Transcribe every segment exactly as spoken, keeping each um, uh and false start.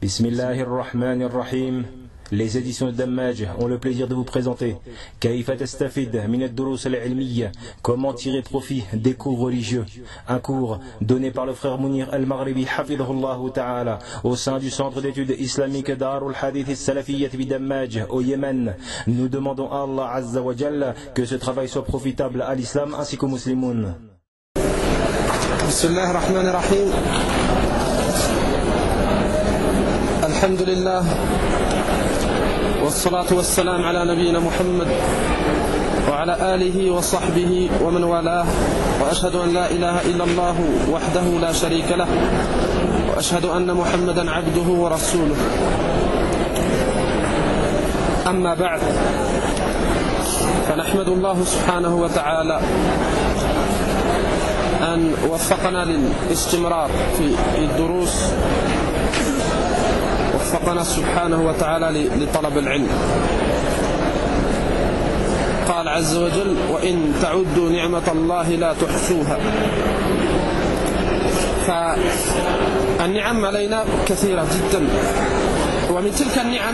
Bismillahirrahmanirrahim. Les éditions de Dammaj ont le plaisir de vous présenter Kayfa tastafid min ad-durus al-ilmiyya, comment tirer profit des cours religieux, un cours donné par le frère Mounir al-Maghribi hafidhahullah ta'ala au sein du centre d'études islamiques Darul Hadith al-Salafiyyah bi Dammaj au Yémen. Nous demandons à Allah Azza wa Jalla que ce travail soit profitable à l'islam ainsi qu'aux musulmans. Bismillahirrahmanirrahim. Alhamdulillah. والصلاة والسلام على نبينا محمد وعلى آله وصحبه ومن والاه، وأشهد أن لا إله إلا الله وحده لا شريك له، وأشهد أن محمدا عبده ورسوله. أما بعد، فنحمد الله سبحانه وتعالى أن وفقنا للاستمرار في الدروس، وفقنا سبحانه وتعالى لطلب العلم. قال عز وجل: وإن تعدوا نعمة الله لا تحصوها. فالنعم علينا كثيرة جدا، ومن تلك النعم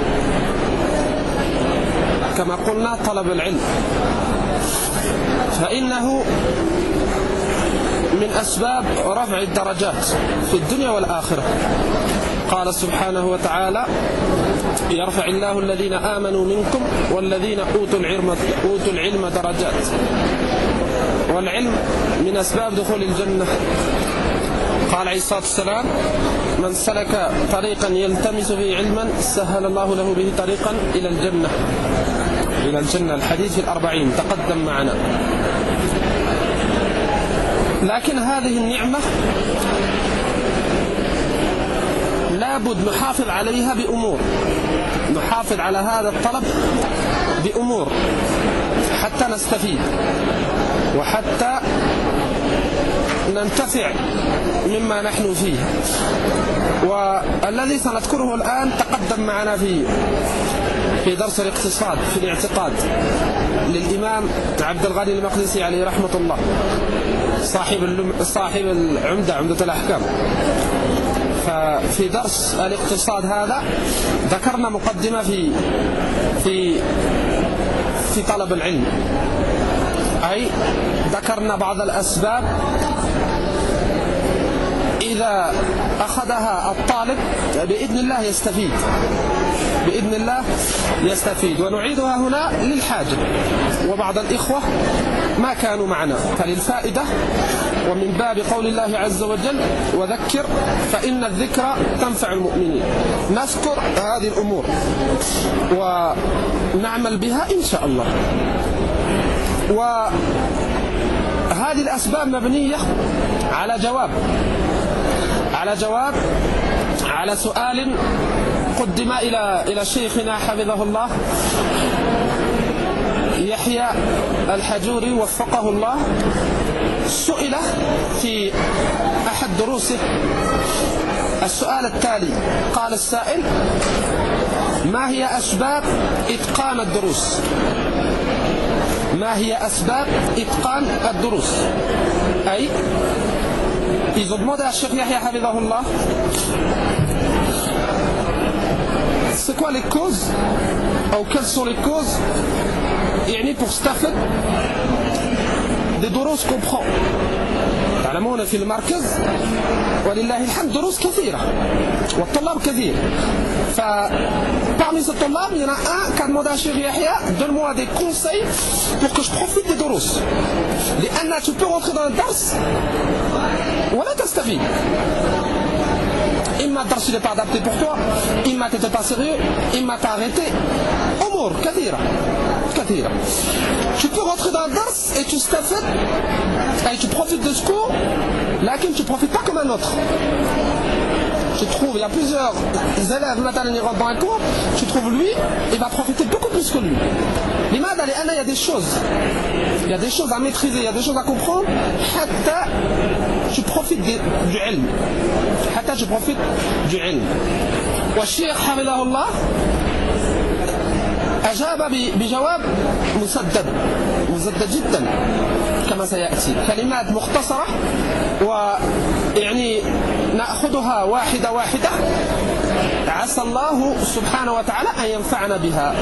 كما قلنا طلب العلم، فإنه من أسباب رفع الدرجات في الدنيا والآخرة. قال سبحانه وتعالى: يرفع الله الذين آمنوا منكم والذين أوتوا العلم, أوتوا العلم درجات. والعلم من أسباب دخول الجنة. قال عليه الصلاة والسلام: من سلك طريقا يلتمس فيه علما سهل الله له به طريقا إلى الجنة. إلى الجنة، الحديث في الأربعين تقدم معنا. لكن هذه النعمة لابد نحافظ عليها بأمور، نحافظ على هذا الطلب بأمور حتى نستفيد وحتى ننتفع مما نحن فيه. والذي سنذكره الآن تقدم معنا في في درس الاقتصاد في الاعتقاد للإمام عبد الغني المقدسي عليه رحمة الله، صاحب صاحب العمدة عمدة الأحكام. ففي درس الاقتصاد هذا ذكرنا مقدمة في في في طلب العلم، أي ذكرنا بعض الأسباب إذا أخذها الطالب بإذن الله يستفيد، بإذن الله يستفيد. ونعيدها هنا للحاجة، وبعض الإخوة ما كانوا معنا فللفائدة، ومن باب قول الله عز وجل: وذكر فإن الذكرى تنفع المؤمنين. نذكر هذه الأمور ونعمل بها إن شاء الله. وهذه الأسباب مبنية على جواب على جواب على سؤال قدم إلى إلى شيخنا حفظه الله يحيى الحجوري وفقه الله. سئل في أحد دروسه السؤال التالي، قال السائل: ما هي أسباب إتقان الدروس؟ ما هي أسباب إتقان الدروس؟ أي ils ont demandé à Cheikh Yahya Hafidhahullah c'est quoi les causes, ou quelles sont les causes يعني pour staffer des دروس qu'on prend. تعلمون في المركز ولله الحمد دروس كثيرة والطلاب كثير. فparmi ces طلاب il y en a un qui a demandé à Cheikh Yahya: donne-moi des conseils pour que je profite des دروس. لأن tu peux rentrer dans le درس ولا تستفيد. إما الدرس n'est pas adapté pour toi, إما tu n'étais pas sérieux, إما tu as arrêté. أمور كثيرة كثيرة. Tu peux rentrer dans le dars et tu stafet et tu profites de ce cours, lakin tu ne profites pas comme un autre. Tu trouves, il y a plusieurs élèves maintenant ils rentrent dans un cours, tu trouves lui, il va profiter beaucoup plus que lui. لماذا؟ لأن il y a des choses, il y a des choses à maîtriser, il y a des choses à comprendre. حتى tu profites du ilm, حتى tu profites du ilm. والشيخ حفظه الله أجاب بجواب مسدد مسدد جدا كما سيأتي، كلمات مختصرة ويعني نأخذها واحدة واحدة عسى الله سبحانه وتعالى أن ينفعنا بها.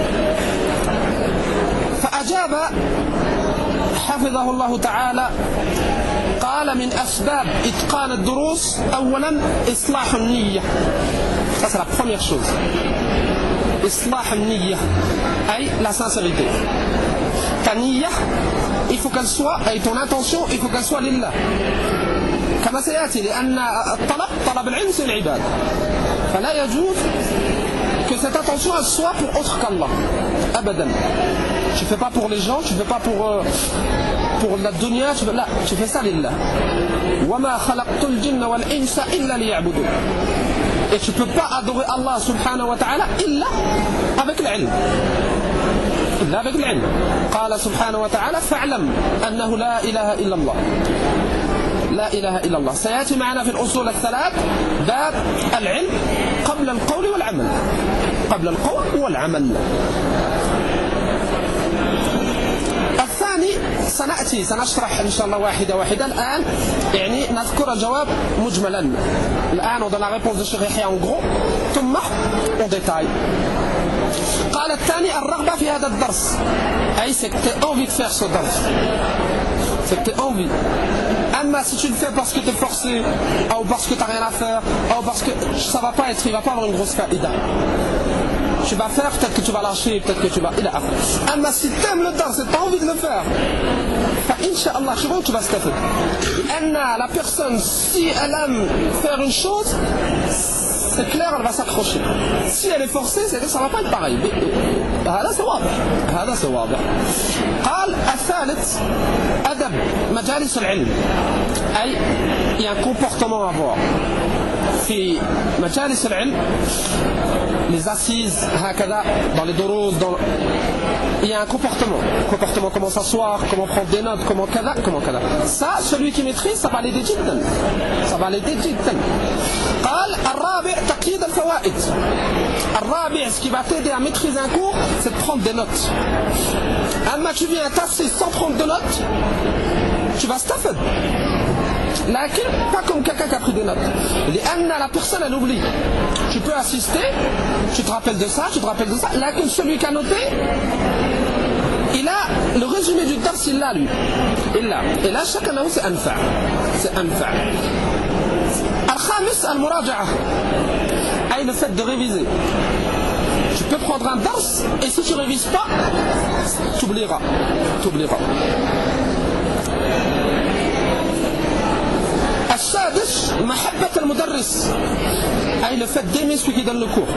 فأجاب حفظه الله تعالى قال من أسباب إتقان الدروس أولا إصلاح النية. Ça c'est la première chose. إصلاح النية أي la sincérité. Ta niyya, il faut qu'elle soit, et ton intention, il faut qu'elle soit lillah. كما سيأتي لأن الطلب طلب العلم c'est العباد. فلا يجوز que cette attention elle soit pour autre qu'Allah. Abadan. Tu fais pas pour les gens, tu fais pas pour euh, pour la dunya, tu fais, là, tu fais ça lillah. وما خلقت الجن والإنس إلا ليعبدون. Et tu peux pas adorer Allah subhanahu wa ta'ala illa avec l'ilm. إلا avec العلم. قال سبحانه وتعالى فاعلم أنه لا إله إلا الله. لا إله إلا الله. سيأتي معنا في الأصول الثلاث باب العلم قبل القول والعمل. قبل القول والعمل. الثاني سنأتي سنشرح إن شاء الله واحدة واحدة. الآن يعني نذكر الجواب مجملا. الآن on donne la réponse de Cheikh Yahya en gros ثم en détail. قال الثاني الرغبة في هذا الدرس. أي c'est que tu as envie de faire ce درس. C'est que tu as envie. Amma si tu le fais parce que tu es forcé, ou parce que tu n'as rien à faire, ou parce que ça ne va pas être, il ne va pas avoir une grosse faïda. Tu vas faire, peut-être que tu vas lâcher, peut-être que tu vas... Amma si tu aimes le dars et tu as envie de le faire, Inch'Allah, je vois où tu vas se taper. Anna, la personne, si elle aime faire une chose, c'est clair, elle va s'accrocher. Si elle est forcée, c'est que ça ne va pas être pareil. هذا واضح. هذا واضح. قال الثالث أدب مجالس العلم. أي il y a un comportement à avoir. في مجالس العلم les assises هكذا dans les duruus dans il y a un comportement comportement comment s'asseoir, comment prendre des notes, comment كذا comment كذا. Ça celui qui maîtrise ça va l'aider جدا ça va l'aider جدا. قال الرابع تقييد الفوائد. الرابع ce qui va t'aider à maîtriser un cours c'est de prendre des notes. Amma tu viens t'asseoir sans prendre de notes tu vas staffer. Lakin, pas comme quelqu'un qui a pris des notes. Anna, la personne elle oublie. Tu peux assister, tu te rappelles de ça, tu te rappelles de ça. Lakin, celui qui a noté, il a le résumé du dars, il l'a lui. Il l'a. Et là, chacun d'entre c'est anfa. C'est anfa. Al-khamis, al-muraja'a. Aïe, le fait de réviser. Tu peux prendre un dars et si tu ne révises pas, tu oublieras. Tu oublieras. السادس محبة المدرس أي le fait d'aimer celui qui donne le cours.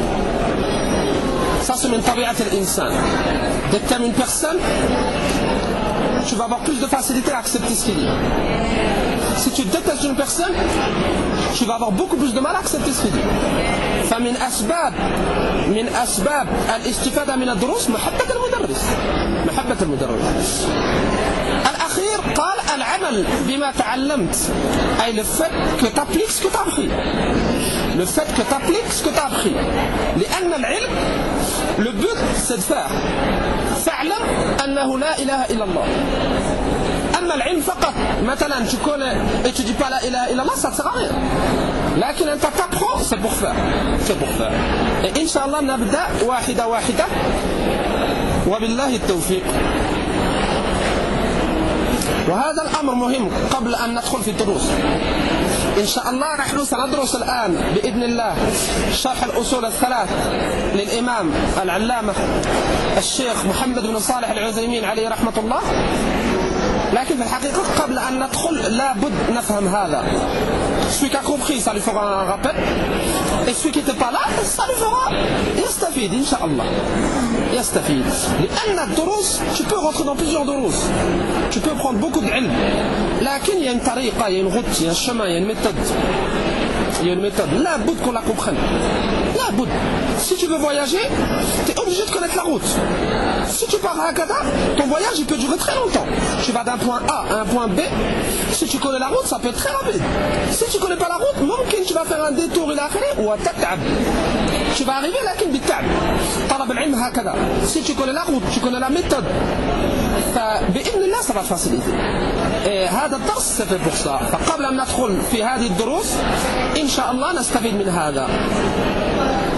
Ça c'est من طبيعة الإنسان. Dès que tu aimes une personne, tu vas avoir plus de facilité à accepter ce qu'il dit. Si tu détestes une personne, tu vas avoir beaucoup plus de mal à accepter ce qu'il dit. فمن أسباب من أسباب الاستفادة من الدروس محبة المدرس. محبة المدرس. الأخير قال العمل بما تعلمت أي le fait que tu appliques ce que tu as appris. Le fait que tu appliques ce que tu as appris. لأن العلم le but c'est de faire. فاعلم أنه لا إله إلا الله. أما العلم فقط مثلا tu connais et tu dis pas la ilaha illallah ça ne sert à rien. لكن أنت t'apprends c'est pour faire. C'est pour faire. Et Inch'Allah نبدأ واحدة واحدة وبالله التوفيق. وهذا الأمر مهم قبل أن ندخل في الدروس. إن شاء الله نحن سندرس الآن بإذن الله شرح الأصول الثلاث للإمام العلامة الشيخ محمد بن صالح العثيمين عليه رحمة الله. لكن في الحقيقة قبل أن ندخل لابد نفهم هذا. Celui qui a compris, ça lui fera un rappel. Et celui qui n'était pas là, ça lui fera يستفيد إن شاء الله. يستفيد. لأن الدروس, tu peux rentrer dans plusieurs دروس. Tu peux prendre beaucoup d'ilm. لكن il y a une tariqa, il y a une route, il y a un chemin, il y a une méthode. Il y a une méthode. La bout qu'on la comprenne. La bout. Si tu veux voyager, tu es obligé de connaître la route. Si tu pars à Hakada, ton voyage il peut durer très longtemps. Tu vas d'un point A à un point B. Si tu connais la route, ça peut être très rapide. Si tu connais pas la route, ممكن tu vas faire un détour il a fait ou تتعب. Tu vas arriver لكن بالتعب. طلب العلم هكذا. Si tu connais la route, tu connais la méthode. فبإذن الله ça va faciliter. Et هذا الدرس c'est fait pour ça. فقبل أن ندخل في هذه الدروس إن شاء الله نستفيد من هذا.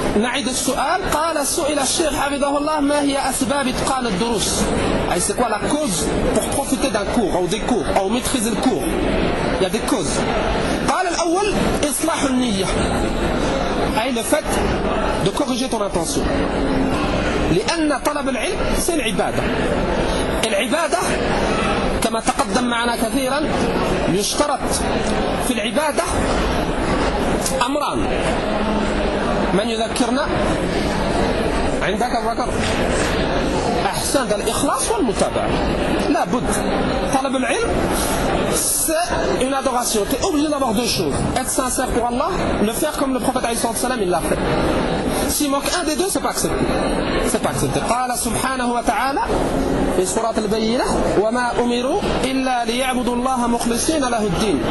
نعيد السؤال. قال سئل الشيخ حفظه الله ما هي أسباب إتقان الدروس. أي c'est quoi la cause pour profiter d'un cours ou des cours ou maîtriser le cours. Il y a des causes. قال الأول إصلاح النية. أي le fait de corriger ton intention. لأن طلب العلم c'est العبادة. العبادة كما تقدم معنا كثيرا يشترط في العبادة أمران. من يذكرنا؟ عندك الذكر؟ أحسنت. الإخلاص والمتابعة. لا بد. طلب العلم c'est une adoration. Tu es obligé d'avoir deux choses. Être sincère pour Allah, le faire comme le prophète alayhi salam il l'a fait. S'il manque un des deux, c'est pas accepté. C'est pas accepté. قال سبحانه وتعالى في سورة البينة وما أمروا إلا ليعبدوا الله مخلصين له الدين.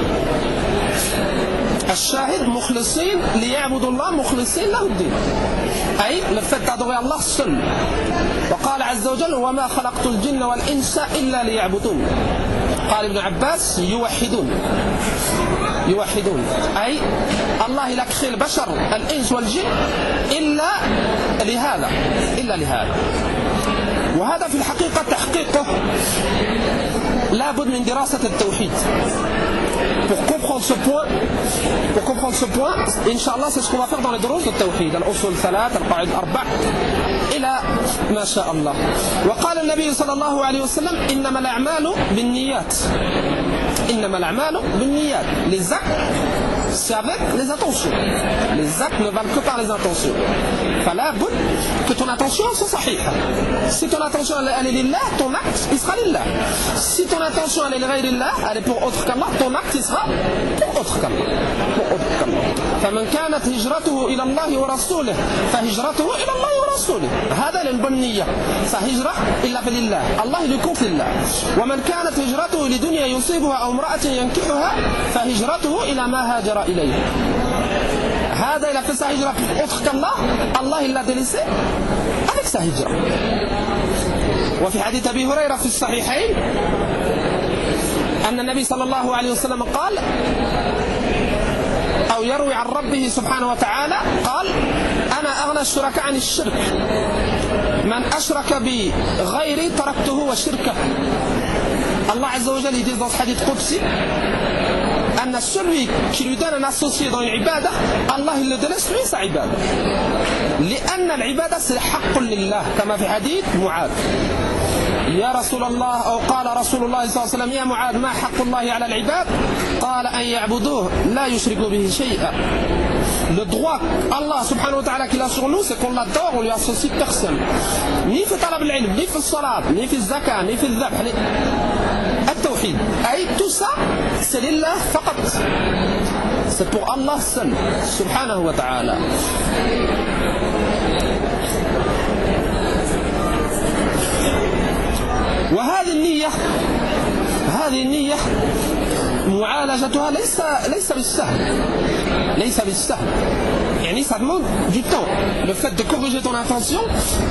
الشاهد مخلصين ليعبدوا الله مخلصين له الدين. أي le fait d'adorer Allah seul. وقال عز وجل وما خلقت الجن والإنس إلا ليعبدون. قال ابن عباس يوحدون يوحدون أي الله لا créé البشر الإنس والجن إلا لهذا إلا لهذا. وهذا في الحقيقة تحقيقه لا بد من دراسة التوحيد. Pour comprendre ce point, pour comprendre ce point, Inch'Allah, c'est ce qu'on va faire dans les دروس التوحيد. الأصول ثلاث، القواعد أربع، إلى ما شاء الله. وقال النبي صلى الله عليه وسلم إنما الأعمال بالنيات. إنما الأعمال بالنيات. Les actes, c'est avec les intentions. Les actes ne valent que par les intentions. فلا بد que ton attention soit صحيحة. Si ton attention elle est lillah, ton acte il sera lillah. Si ton attention elle est لغير الله, elle est pour autre qu'Allah, ton acte il sera pour autre qu'Allah. Pour autre qu'Allah. فمن كانت هجرته إلى الله ورسوله فهجرته إلى الله ورسوله. هذا للبنية. Sa hijra إلا في لله. Allah il lui compte lillah. ومن كانت هجرته لدنيا يصيبها أو امرأة ينكحها فهجرته إلى ما هاجر إليه. هذا il a fait sa hijra pour autre qu'Allah, Allah il l'a délaissé avec sa hijra. وفي حديث أبي هريرة في الصحيحين أن النبي صلى الله عليه وسلم قال أو يروي عن ربه سبحانه وتعالى قال أنا أغنى الشركاء عن الشرك من أشرك بي غيري تركته وشركه. Allah Azza wa Jalla il dit dans ce hadith Qudsi أن celui qui lui donne un associé dans une ibadah, Allah il le délaisse lui sa ibadah. لأن العبادة c'est حق لله كما في حديث معاذ. يا رسول الله أو قال رسول الله صلى الله عليه وسلم يا معاذ ما حق الله على العباد؟ قال أن يعبدوه لا يشركوا به شيئا. Le droit Allah subhanahu wa ta'ala qu'il a sur nous, c'est qu'on l'adore, on lui associe personne. Ni في طلب العلم, ni في الصلاة, ni في الزكاة, ni في الذبح. التوحيد. أي tout ça, c'est lillah فقط. C'est pour Allah seul, subhanahu wa ta'ala. وهذه النية هذه النية معالجتها ليس ليس بالسهل ليس بالسهل يعني ça demande du temps. Le fait de corriger ton intention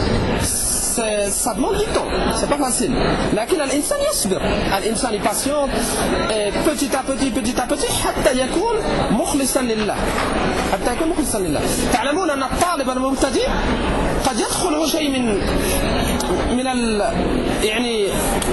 ça demande du temps, c'est pas facile. لكن الإنسان يصبر, الإنسان est patient petit à petit petit à petit حتى يكون مخلصا لله حتى يكون مخلصا لله. تعلمون أن الطالب المبتدئ قد يدخله شيء من من ال يعني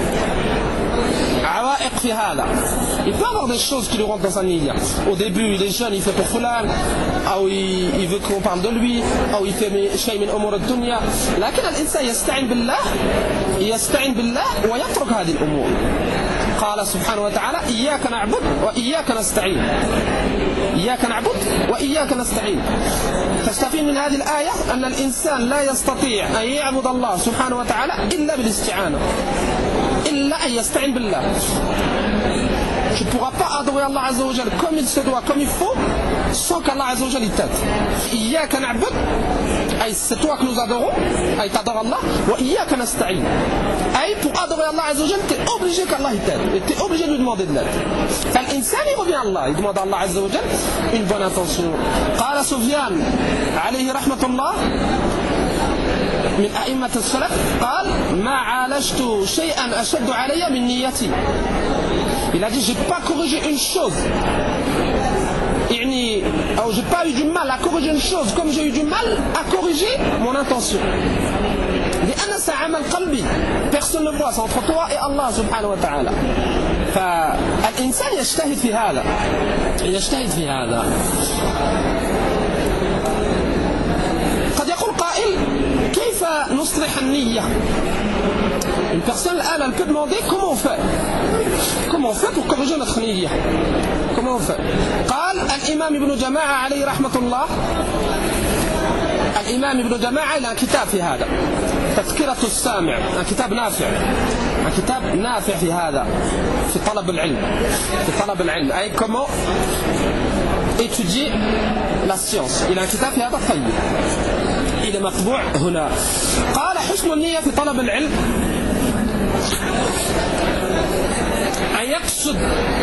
عوائق في هذا. Il peut avoir des choses qui lui rentrent dans sa niya. Au début, il est jeune, il fait pour fulan, ou il, il veut qu'on parle de lui, ou il fait شيء من أمور الدنيا. لكن الإنسان يستعين بالله يستعين بالله ويترك هذه الأمور. قال سبحانه وتعالى إياك نعبد وإياك نستعين. إياك نعبد وإياك نستعين. تستفيد من هذه الآية أن الإنسان لا يستطيع أن يعبد الله سبحانه وتعالى إلا بالاستعانة, إلا أن يستعين بالله. Tu ne pourras pas adorer Allah Azza wa Jal comme il se doit, comme il faut, sans qu'Allah Azza wa Jal t'aide. Iyaka na'bud, c'est toi que nous adorons, t'adores Allah, wa iyaka nasta'in. Pour adorer Allah Azza wa Jal, tu es obligé qu'Allah t'aide, et tu es obligé de lui demander de l'aide. L'insan il revient à Allah, il demande à Allah Azza wa Jal une bonne intention. Qala Sufyan, alayhi rahmatullah, من أئمة السلف قال ما عالجت شيئا أشد علي من نيتي. Il a dit j'ai pas corrigé une chose يعني ou j'ai pas eu du mal à corriger une chose comme j'ai eu du mal à corriger mon intention. لأن سعمل قلبي personne ne voit, c'est entre toi et Allah سبحانه وتعالى. فالإنسان يجتهد في هذا يجتهد في هذا. قد يقول قائل كيف نصلح النية؟ Une personne, elle, elle peut demander comment on fait. Comment on fait pour corriger notre niyya? Comment on fait? قال الإمام ابن جماعة عليه رحمة الله. الإمام ابن جماعة له كتاب في هذا تذكرة السامع، كتاب نافع، كتاب نافع في هذا في طلب العلم، في طلب العلم أي comment étudier la science. Il a un كتاب في هذا طيب، il est مطبوع هنا. قال حسن النية في طلب العلم أن يقصد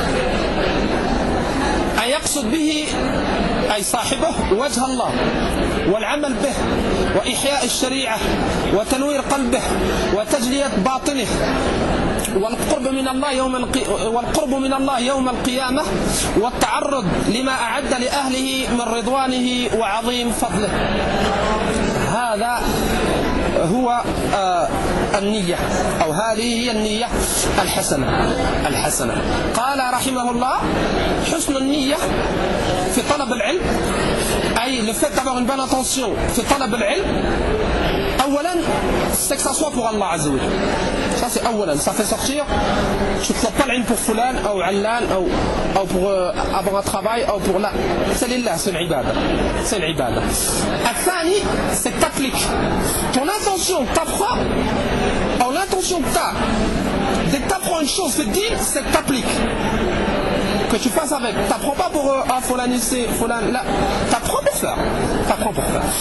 أن يقصد به أي صاحبه وجه الله والعمل به وإحياء الشريعة وتنوير قلبه وتجلية باطنه والقرب من الله يوم القي... والقرب من الله يوم القيامة والتعرض لما أعد لأهله من رضوانه وعظيم فضله. هذا هو آه النية أو هذه هي النية الحسنة الحسنة. قال رحمه الله حسن النية في طلب العلم أي le fait d'avoir une bonne intention في طلب العلم أولا c'est que ça soit pour Allah Azza wa Jalla. Ça c'est أولا, ça fait sortir tu ne fais pas l'ilm pour fulan ou allan ou, ou pour euh, avoir un travail ou pour là, c'est lillah, c'est l'ibada, c'est l'ibada. الثاني c'est que t'appliques ton intention que t'apprends ou l'intention que t'as dès que t'apprends une chose c'est dit, c'est que t'appliques, que tu fasses avec. T'apprends pas pour euh, ah fulan ici, fulan là, t'apprends pour faire, t'apprends pour faire.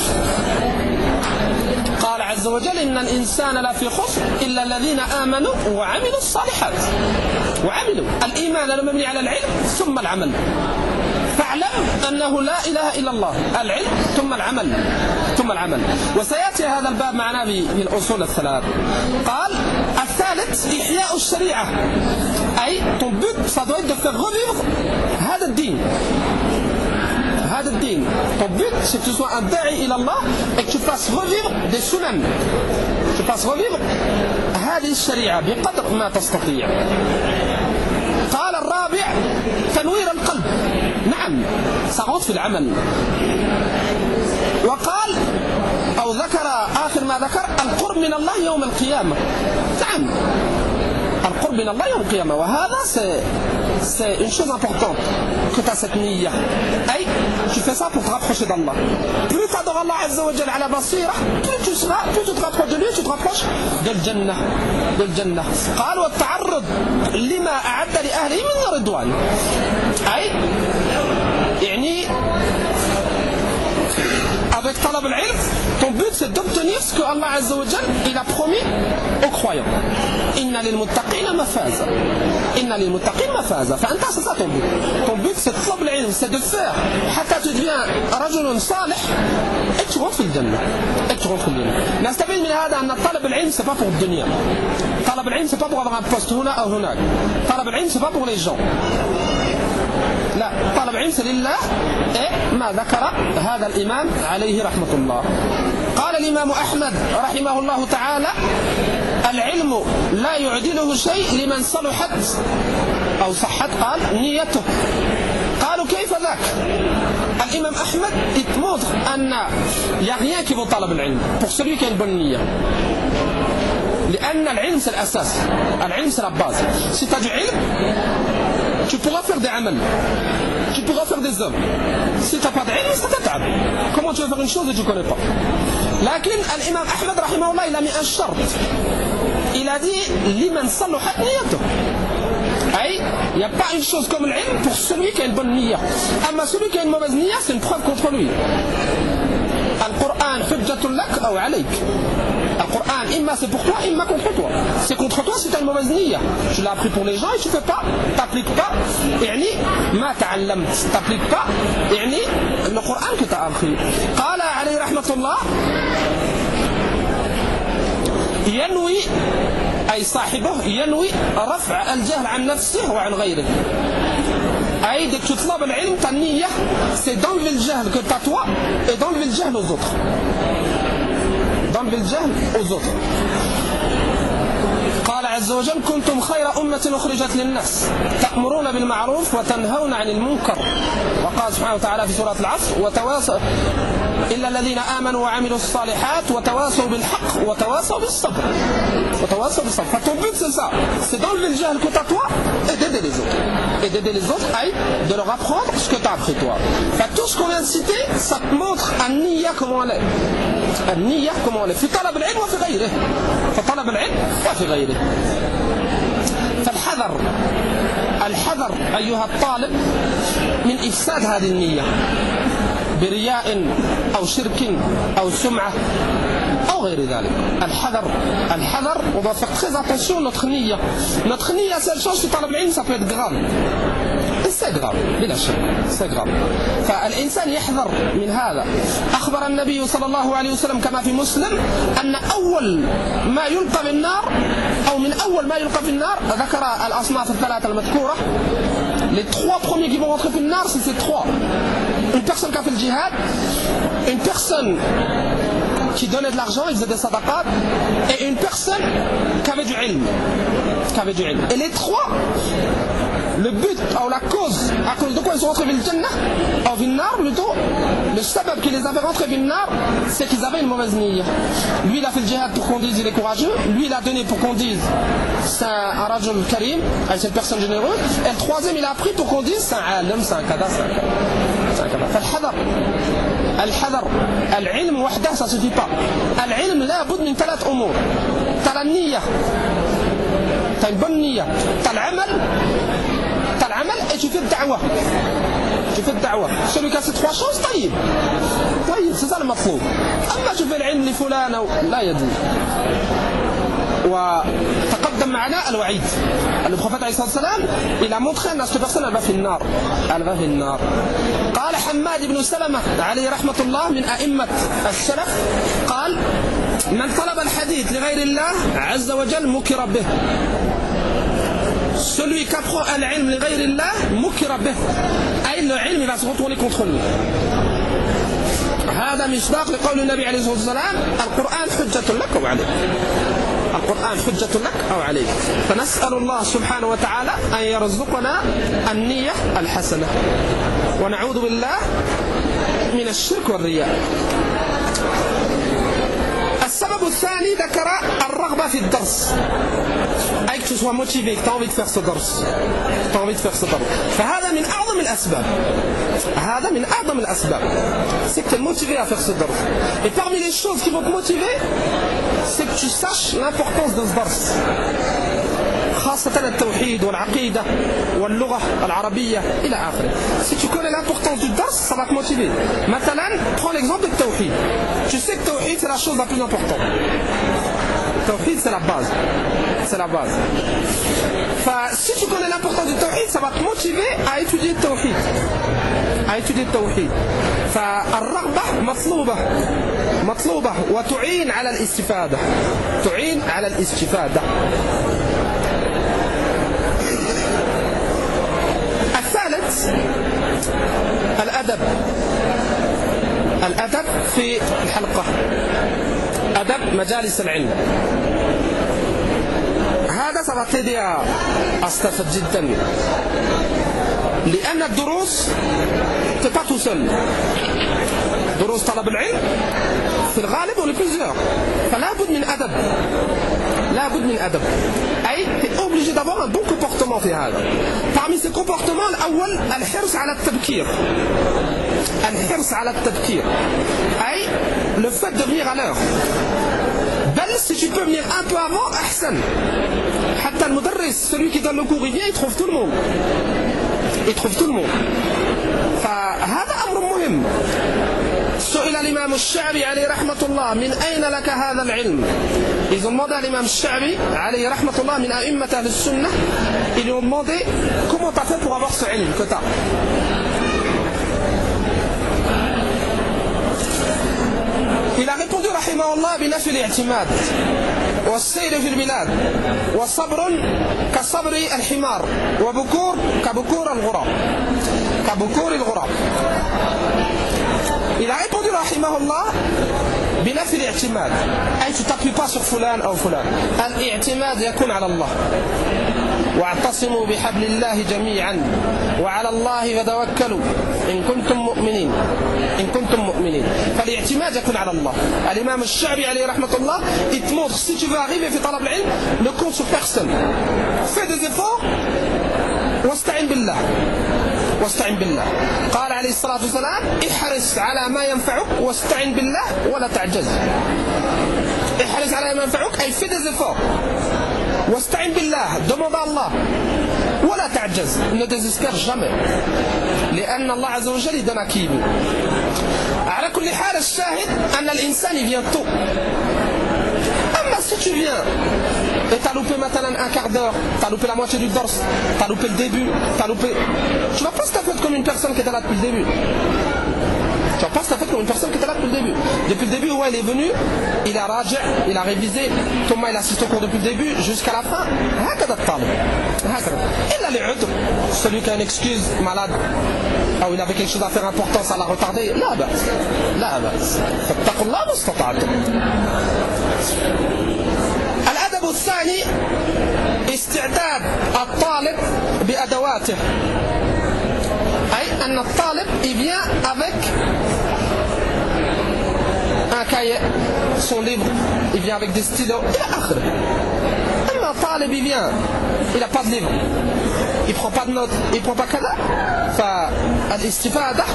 قال عز وجل إن الإنسان لفي خسر إلا الذين آمنوا وعملوا الصالحات. وعملوا الإيمان المبني على العلم ثم العمل. فاعلم أنه لا إله إلا الله، العلم ثم العمل ثم العمل. وسيأتي هذا الباب معنا في الأصول الثلاث. قال الثالث إحياء الشريعة أي ton but ça doit être de faire revivre هذا الدين. هذا الدين ton but c'est que tu sois un da'i ila Allah et que tu fasses revivre des sunan, tu fasses revivre هذه الشريعة بقدر ما تستطيع. قال الرابع تنوير القلب، نعم ça rentre في العمل. وقال أو ذكر آخر ما ذكر القرب من الله يوم القيامة، نعم القرب من الله يوم القيامة. وهذا c'est c'est une chose importante que tu as cette niyya. Aïe, tu fais ça pour te rapprocher d'Allah. Plus tu adores Allah Azza wa Jalla ala basira, plus tu seras, plus tu te rapproches de lui, tu te rapproches de l'Jannah, de l'Jannah. قال والتعرض لما أعد لأهله من رضوان. أي يعني avec talab al-ilm, ton but c'est d'obtenir ce que Allah Azza wa Jalla il a promis aux croyants. Inna lil muttaqina mafaza. Inna lil muttaqina mafaza. فأنت c'est ça ton but. Ton but c'est talab al-ilm, c'est de faire حتى tu deviens رجل صالح et tu rentres في الجنة. Et tu rentres في الجنة. نستفيد من هذا أن طلب العلم c'est pas pour le dunya. طلب العلم c'est pas pour avoir un poste هنا أو هناك. طلب العلم c'est pas pour les gens. لا، طلب علم لله إيه ما ذكر هذا الإمام عليه رحمة الله. قال الإمام أحمد رحمه الله تعالى العلم لا يعدله شيء لمن صلحت أو صحت قال نيته. قالوا كيف ذاك؟ الإمام أحمد il montre أن il n'y a rien qui vaut طلب العلم pour celui qui a une bonne niyyah. لأن العلم c'est الأساس، العلم c'est la base. Si tu as du ilm, tu pourras faire des amal, tu pourras faire des œuvres. Si tu n'as pas d'ilm, ça t'attrape. Comment tu vas faire une chose et tu ne connais pas? لكن الإمام أحمد رحمه الله il a mis un shart. Il a dit liman saluhat niyyatuh. Aïe, il n'y a pas une chose comme l'ilm pour celui qui a une bonne niyyah. Mais celui qui a une mauvaise niyyah, c'est une preuve contre lui. Al-Qur'an hujjatun lak ou alayk. Al-Qur'an, imma c'est pour toi, imma contre toi. C'est contre toi si tu as une mauvaise niyyah. Tu l'as appris pour les gens et tu ne fais pas, tu n'appliques pas. يعني ما تعلمت, tu n'appliques pas. يعني le Qur'an que tu as appris. قال عليه رحمة الله ينوي أي صاحبه ينوي رفع الجهل عن نفسه وعن غيره. Aïe, dès que tu te laves l'ilm, ta niya, c'est d'enlever le jahl que tu as toi et d'enlever le jahl aux autres. D'enlever le jahl aux autres. قال عز وجل كنتم خير أمة أخرجت للناس تأمرون بالمعروف وتنهون عن المنكر وقال سبحانه وتعالى في سورة العصر وتواصوا إلا الذين آمنوا وعملوا الصالحات وتواصوا بالحق وتواصوا بالصبر وتواصوا بالصبر. Ton but c'est ça, c'est d'enlever le jahl que tu as toi et d'aider les autres. Et d'aider les autres, aïe, de leur apprendre ce que tu as appris toi. Enfin, tout ce qu'on vient de citer, ça te montre un niya comment elle est. النية كما قلنا في طلب العلم وفي غيره في طلب العلم وفي غيره. فالحذر الحذر أيها الطالب من إفساد هذه النية برياء أو شرك أو سمعة أو غير ذلك. الحذر الحذر on doit faire très attention notre niya. Notre niya, seule chose في طلب العلم ça peut être grave. c'est grave بلا شك c'est grave. فالإنسان يحذر من هذا. أخبر النبي صلى الله عليه وسلم كما في مسلم أن أول ما يلقى في النار أو من أول ما يلقى في النار ذكر الأصناف الثلاثة المذكورة. Les trois premiers qui vont rentrer في النار c'est ces trois. Une personne qui a fait le djihad, une personne qui donnait de l'argent, il faisait des sadaqat, et une personne qui avait du ilm. Qui avait du ilm. Et les trois, le but, ou la cause, à cause de quoi ils sont rentrés dans le Jannah, ou dans le nar plutôt, le sabab qui les avait rentrés dans le nar, c'est qu'ils avaient une mauvaise niya. Lui il a fait le djihad pour qu'on dise il est courageux, lui il a donné pour qu'on dise c'est un rajul karim, c'est une personne généreuse, et le troisième il a appris pour qu'on dise c'est un alim, c'est un kada, c'est un kada. فالحذر الحذر العلم وحده ça suffit pas. العلم لابد من ثلاث امور. ترى النية t'as une bonne niya, t'as l'amal t'as l'amal et tu fais le da'wah tu fais le da'wah. Celui qui a ces trois choses طيب طيب c'est ça le مطلوب. أما tu fais العلم لفلان لا يجوز. وتقدم معنا الوعيد. Le prophète عليه الصلاة والسلام il a montré à cette personne elle va في النار elle va في النار. قال حماد بن سلمة عليه رحمة الله من أئمة السلف قال من طلب الحديث لغير الله عز وجل مكر به. Celui qui apprend al-ilm li ghayri Allah mukira bih. Aïe, le ilm il va se retourner contre lui. هذا مصداق لقول النبي عليه الصلاة والسلام القرآن حجة لك أو عليك. القرآن حجة لك أو عليك. فنسأل الله سبحانه وتعالى أن يرزقنا النية الحسنة ونعوذ بالله من الشرك والرياء. السبب الثاني ذكر الرغبة في الدرس. أي que tu sois motivé, que tu as envie de faire ce درس. Tu as envie de faire ce درس. فهذا من أعظم الأسباب. هذا من أعظم الأسباب. C'est que tu es motivé à faire ce درس. Et parmi les choses qui vont te motiver, c'est que tu saches l'importance de ce درس. خاصة التوحيد والعقيدة واللغة العربية إلى آخره. Si tu connais l'importance du dars, ça va te motiver. مثلا, prends l'exemple du tawhid. Tu sais que tawhid c'est la chose la plus importante. Tawhid c'est la base. C'est la base. Enfin, si tu connais l'importance du tawhid, ça va te motiver à étudier le tawhid. À étudier le tawhid. فالرغبة مطلوبة مطلوبة وتعين على الاستفادة. تعين على الاستفادة. الأدب الأدب في الحلقة أدب مجالس العلم. هذا ça va t'aider à أستفد جدا لأن الدروس t'es pas tout seul. دروس طلب العلم في الغالب on est plusieurs. فلا بد من أدب لا بد من أدب. أي t'es obligé d'avoir un bon comportement في هذا. Parmi ces comportements الأول الحرص على التبكير. الحرص على التبكير أي le fait de venir à l'heure. بل si tu peux venir un peu avant أحسن. حتى المدرس celui qui donne le cours il vient il trouve tout le monde. Il trouve tout le monde. فهذا أمر مهم. سئل الإمام الشعبي عليه رحمة الله من أين لك هذا العلم. Ils ont demandé à l'imam Sha'bi عليه رحمة الله من أئمة أهل السنة. Ils lui ont demandé comment tu as fait pour avoir ce ilm que tu as. Il a répondu رحمه الله بنفي الاعتماد. والسير في البلاد وصبر كصبر الحمار وبكور كبكور الغراب كبكور الغراب. Il a répondu rahimahullah بنفي الاعتماد أي tu t'appuies pas sur فلان أو فلان. الاعتماد يكون على الله. واعتصموا بحبل الله جميعا وعلى الله فتوكلوا إن كنتم مؤمنين إن كنتم مؤمنين. فالاعتماد يكون على الله. الإمام الشعبي عليه رحمة الله il te montre si tu veux arriver في طلب العلم ne compte sur personne. Fais des efforts واستعن بالله واستعن بالله. قال عليه الصلاة والسلام احرص على ما ينفعك واستعن بالله ولا تعجز. احرص على ما ينفعك أي fais des efforts واستعن بالله demande à Allah ولا تعجز ne désespère jamais لأن الله عز وجل يدنا كيبي. على كل حال الشاهد أن الإنسان vient tôt. أما si tu viens et t'as loupé maintenant un quart d'heure, t'as loupé la moitié du dors, t'as loupé le début, t'as loupé... Tu vas pas se taper comme une personne qui était là depuis le début. Tu vas pas se taper comme une personne qui était là depuis le début. Depuis le début où il est venu, il a raja, il a révisé, Thomas il assiste au cours depuis le début jusqu'à la fin. هكذا الطالب. هكذا. إلا لعذر. Celui qui a une excuse malade, ou il avait quelque chose à faire important, ça l'a retardé. لا بأس. لا بأس. فاتقوا الله ما استطعتم. الأدب الثاني استعداد الطالب بأدواته. أي أن الطالب il vient avec un cahier, son livre, il vient avec des stylos إلى آخره. أما الطالب il vient, il n'a pas de livre, il prend pas de notes, il prend pas كذا. فالاستفادة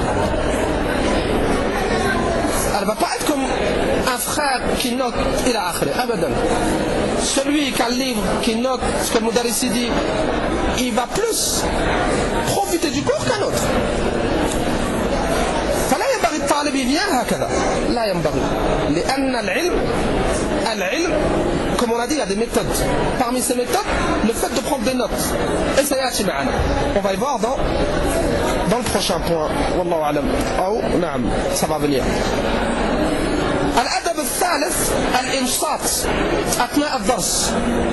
elle ne va pas être comme un frère qui note إلى آخره أبدا. Celui qui a le livre, qui note ce que le Mudaris dit, il va plus profiter du cours qu'un autre. فلا ينبغي الطالب يفient هكذا. لا ينبغي. لأن العلم العلم comme on a dit, il y a des méthodes. Parmi ces méthodes, le fait de prendre des notes. Et ça y est, on va y voir dans, dans le prochain point. Wallahu alam. Oh, naam, ça va venir. الأدب الثالث الإنصات أثناء الدرس.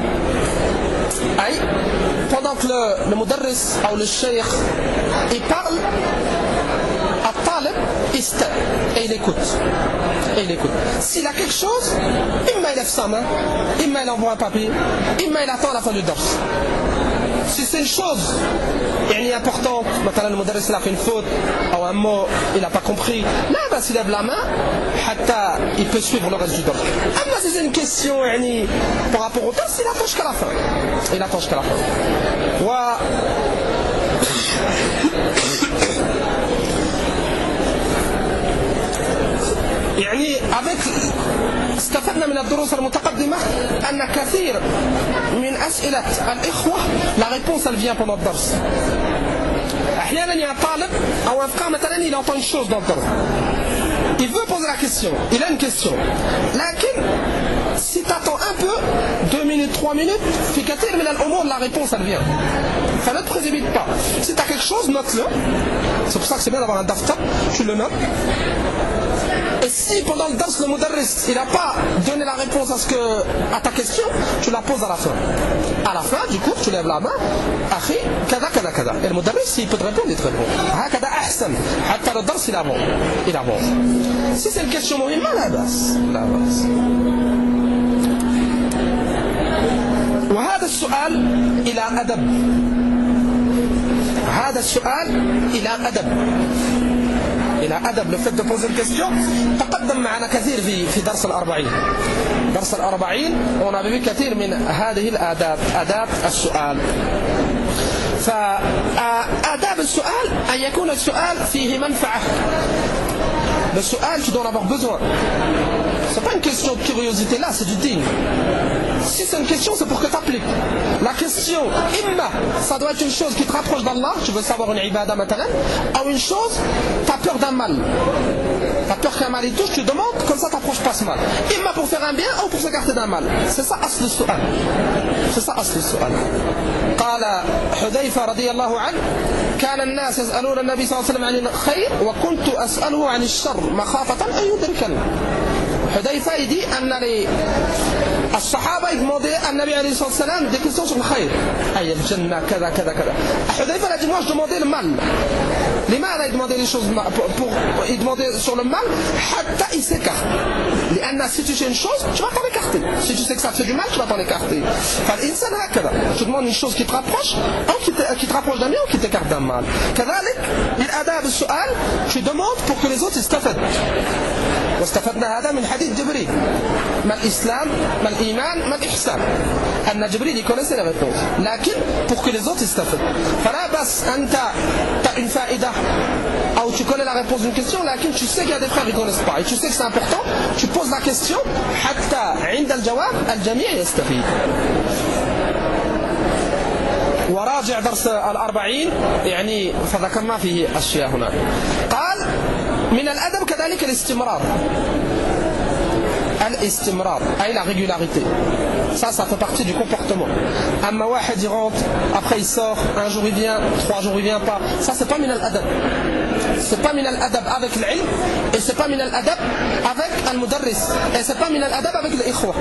أي pendant que le, le mudarris ou le cheikh il parle, الطالب يستمع et il écoute. Et il écoute. S'il a quelque chose, imma il lève sa main, imma il envoie un papier, imma il attend la fin du dars. Si c'est une chose يعني importante, مثلا المدرس il a fait une faute ou un mot il n'a pas compris, là bah, s'il lève la main حتى il peut suivre le reste du dars. أما si c'est une question يعني par rapport au dars, il attend jusqu'à la fin. Il attend jusqu'à la fin. و يعني avec استفدنا من الدروس المتقدمة أن كثير من أسئلة الإخوة la réponse elle vient pendant le dars. أحيانا il y a un طالب أو un frère مثلا il entend une chose dans le dars. Il veut poser la question, il a une question. لكن si tu attends un peu, deux minutes, trois minutes, في كثير من الأمور la réponse elle vient. Ça ne te précipite pas. Si tu as quelque chose, note-le. C'est pour ça que c'est bien d'avoir un daftar, tu le notes. Et si pendant le dars le mudarris il n'a pas donné la réponse à, ce que, à ta question, tu la poses à la fin. À la fin du cours, tu lèves la main. Akhi, kada kada kada. Et le mudarris s'il peut te répondre, il te répond. Hakada ahsan. Hatta le dars il avance. Il avance. Si c'est une question muhimma, la bas. La bas. وهذا السؤال إلى أدب. هذا السؤال إلى أدب. إلى أدب. Le fait de poser une question تقدم معنا كثير في في درس الأربعين. درس الأربعين on avait vu كثير من هذه الآداب. آداب السؤال. فآداب السؤال أن يكون السؤال فيه منفعة. Le su'al, tu dois en avoir besoin. C'est pas une question de curiosité là, c'est du digne. Si c'est une question, c'est pour que tu appliques. La question, imma, ça doit être une chose qui te rapproche d'Allah, tu veux savoir une ibada maintenant, ou une chose, tu as peur d'un mal. Tu as peur qu'un mal il touche, tu demandes, comme ça tu n'approches pas ce mal. Imma pour faire un bien ou pour s'écarter d'un mal. C'est ça, asl su'al. C'est ça, asl su'al. قال حذيفة رضي الله عنه كان الناس يسألون النبي صلى الله عليه وسلم عن الخير وكنت أسأله عن الشر مخافة أن يدركني. حذيفة dit أن les الصحابة يدموندي النبي عليه الصلاة والسلام des questions sur le خير أي الجنة كذا كذا كذا. حذيفة a dit moi je demandais le mal. لماذا يدموندي les choses pour il demandait sur le mal حتى il s'écarte. لأن si tu sais une chose tu vas t'en écarter. Si tu sais que ça te fait du mal tu vas t'en écarter. فالإنسان هكذا. Tu demandes une chose qui te rapproche ou qui te, qui te rapproche d'un bien ou qui t'écarte d'un mal. كذلك الأداب السؤال tu demandes pour que les autres استفدent. واستفدنا هذا من حديث جبريل ما الإسلام ما الإيمان ما الإحسان أن جبريل connaissait les réponses لكن pour que les autres استفدent فلا بس أنت t'as une فائدة ou tu connais la réponse d'une question لكن tu sais qu'il y a des frères qui ne connaissent pas et tu sais que c'est important tu poses la question حتى عند الجواب الجميع يستفيد. وراجع درس الأربعين يعني فذكرنا فيه أشياء هنا. قال من الأدب كذلك الاستمرار. الاستمرار أي la régularité. Ça, ça fait partie du comportement. أما واحد il rentre, après il sort, un jour il vient, trois jours il vient pas. Ça c'est pas من الأدب. C'est pas من الأدب avec العلم et c'est pas من الأدب avec المدرس et c'est pas من الأدب avec الإخوة.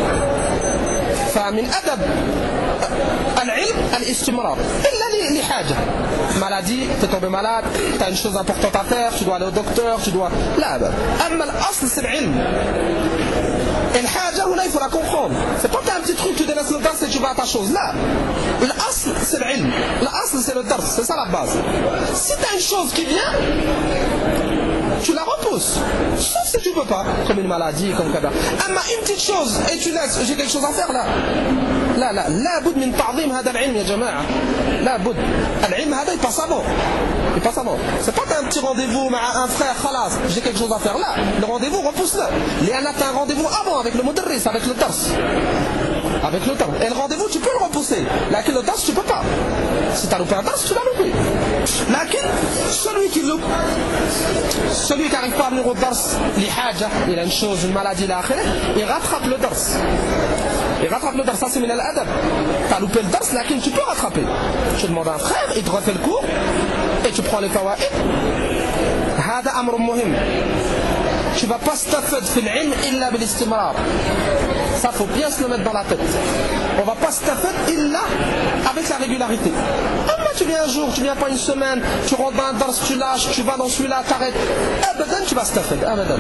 فمن أدب العلم الاستمرار إلا لحاجة maladie, t'es tombé malade, t'as une chose importante à faire, tu dois aller au docteur, tu dois... لا أما الأصل c'est العلم. الحاجة هنا il faut la comprendre. C'est pas un petit truc, tu délaisses le dars et tu vas à ta chose. Là, l'asl c'est l'ilm. L'asl c'est le dars, c'est ça la base. Si t'as une chose qui vient, tu la repousses. Sauf si tu peux pas, comme une maladie, comme kada. أما une petite chose et tu laisses, j'ai quelque chose à faire là. لا لا لا بد من تعظيم هذا العلم يا جماعة. لا بد. العلم هذا il passe avant. Il passe avant. C'est pas un petit rendez-vous avec un frère, خلاص, j'ai quelque chose à faire là. Le rendez-vous, repousse-le. لأن t'as un rendez-vous avant avec le mudarris, avec le dars. Avec le dars. Et le rendez-vous, tu peux le repousser. Lakin le dars, tu peux pas. Si t'as loupé un dars, tu l'as loupé. Lakin, celui qui loupe, celui qui n'arrive pas à venir au dars, l'ihajah, il a une chose, une maladie, là, il rattrape le dars. Il rattrape le dars, ça c'est min al-adab. T'as loupé le dars, lakin tu peux rattraper. Tu demandes à un frère, il te refait le cours, et tu prends les fawaïd. هذا أمر مهم. Tu ne vas pas stafed في العلم إلا بالاستمرار. Ça faut bien se le mettre dans la tête. On ne va pas stafed إلا avec la régularité. Amma tu viens un jour, tu viens pas une semaine, tu rentres dans un dars, tu lâches, tu vas dans celui-là, t'arrêtes. Abadan tu vas stafed, abadan.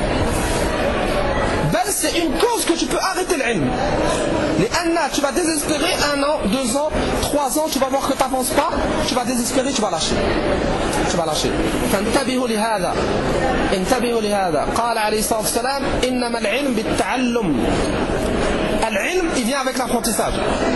بل c'est une cause que tu peux arrêter l'ilm. لأن tu vas désespérer un an, deux ans, trois ans, tu vas voir que tu n'avances pas, tu vas désespérer, tu vas lâcher. Tu vas lâcher. فانتبهوا لهذا. انتبهوا لهذا. قال عليه الصلاة والسلام إنما العلم بالتعلم. العلم il vient avec l'apprentissage.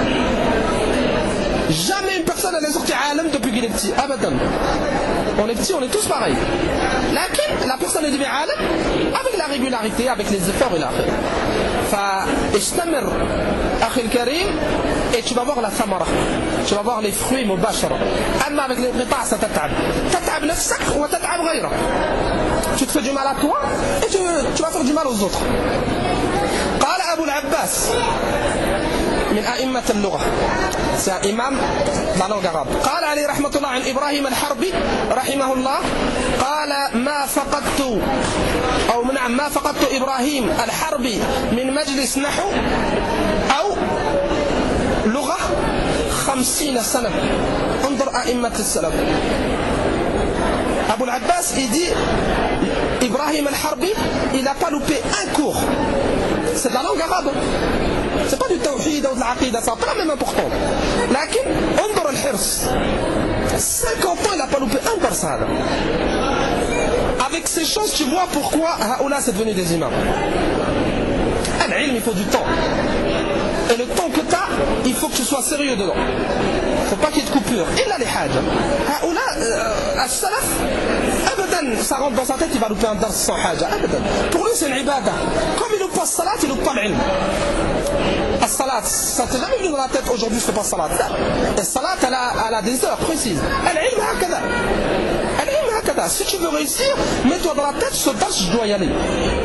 Jamais une personne elle est sortie alim depuis qu'il est petit. Abadan. On est petit, on est tous pareils. Lakin, la personne est devenue alim avec la régularité, avec les efforts et la fait. فاستمر أخي الكريم et tu vas voir la thamara. Tu vas voir les fruits مباشرة. أما avec les قطع ستتعب. تتعب نفسك وتتعب غيرك. Tu te fais du mal à toi et tu, tu vas faire du mal aux autres. قال أبو العباس من أئمة اللغة c'est imam de la langue arabe قال عليه رحمة الله عن إبراهيم الحربي رحمه الله قال ما فقدت أو من ما فقدت إبراهيم الحربي من مجلس نحو أو لغة خمسين سنة انظر أئمة السلف Abou al-Abbas il dit Ibrahim al-Harbi il n'a pas loupé un cours. C'est de la langue arabe. C'est pas du tawhid ou de l'aqida, c'est pas même important. Lakin, انظر الحرص. cinquante ans il n'a pas loupé un dars. Avec ces choses tu vois pourquoi Haoula c'est devenu des imams. Al-ilm il faut du temps. Et le temps que tu as, il faut que tu sois sérieux dedans. Il ne faut pas qu'il y ait de coupure. Illa les hajj. Haoula, al-salaf, abadan, ça rentre dans sa tête, il va louper un dars sans hajj. Abadan. Pour lui, c'est une ibada. Comme il loupe pas salat, il loupe pas l'ilm. Al-salat, ça t'est jamais venu dans la tête, aujourd'hui je fais pas salat. Et salat, elle a, elle a des heures précises. Al-ilm, hakada. Al-ilm, hakada. Si tu veux réussir, mets-toi dans la tête, ce dars, je dois y aller.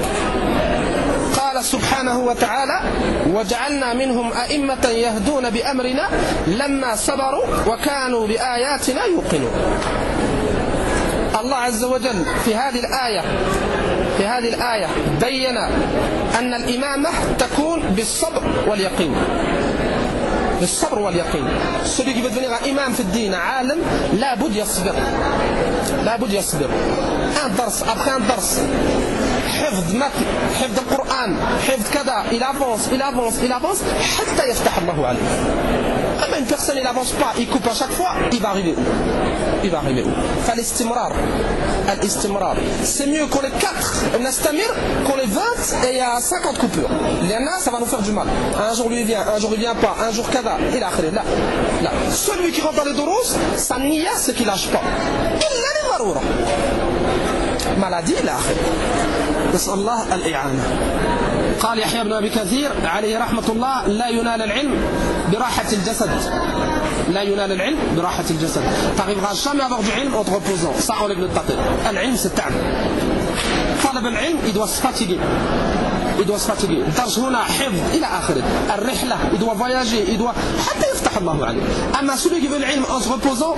قال سبحانه وتعالى وجعلنا منهم أئمة يهدون بأمرنا لما صبروا وكانوا بآياتنا يوقنون. الله عز وجل في هذه الآية في هذه الآية بين أن الإمامة تكون بالصبر واليقين. بالصبر واليقين. Celui qui veut devenir un imam في الدين عالم لابد يصبر. لابد يصبر. Un درس après un درس. حفظ متن، حفظ القرآن، حفظ كذا، il avance, il avance, il avance حتى يفتح الله عليه. Quand une personne il n'avance pas, il coupe à chaque fois, il va arriver où? Il va arriver où? فالاستمرار. الاستمرار. C'est mieux qu'on les quatre, nastamir, qu'on les vingt et il y a cinquante coupures. Il y en a, ça va nous faire du mal. Un jour lui vient, un jour il vient pas, un jour kada, il a akhiri. Là, là. Celui qui rentre dans les durous, sa niya c'est qu'il lâche pas. Il a les maroura. Maladie, il a akhiri. نسأل الله الإعانة. قال يحيى بن أبي كثير عليه رحمة الله: لا ينال العلم براحة الجسد. لا ينال العلم براحة الجسد. t'arriveras jamais à avoir du ilm en te reposant. Ça enlève le taqi. العلم c'est تعب. طالب العلم il doit se fatiguer. Il doit se fatiguer. الدرس هنا حفظ إلى آخره. الرحلة il doit voyager, il doit حتى يفتح الله عليه. أما celui qui veut العلم en se reposant,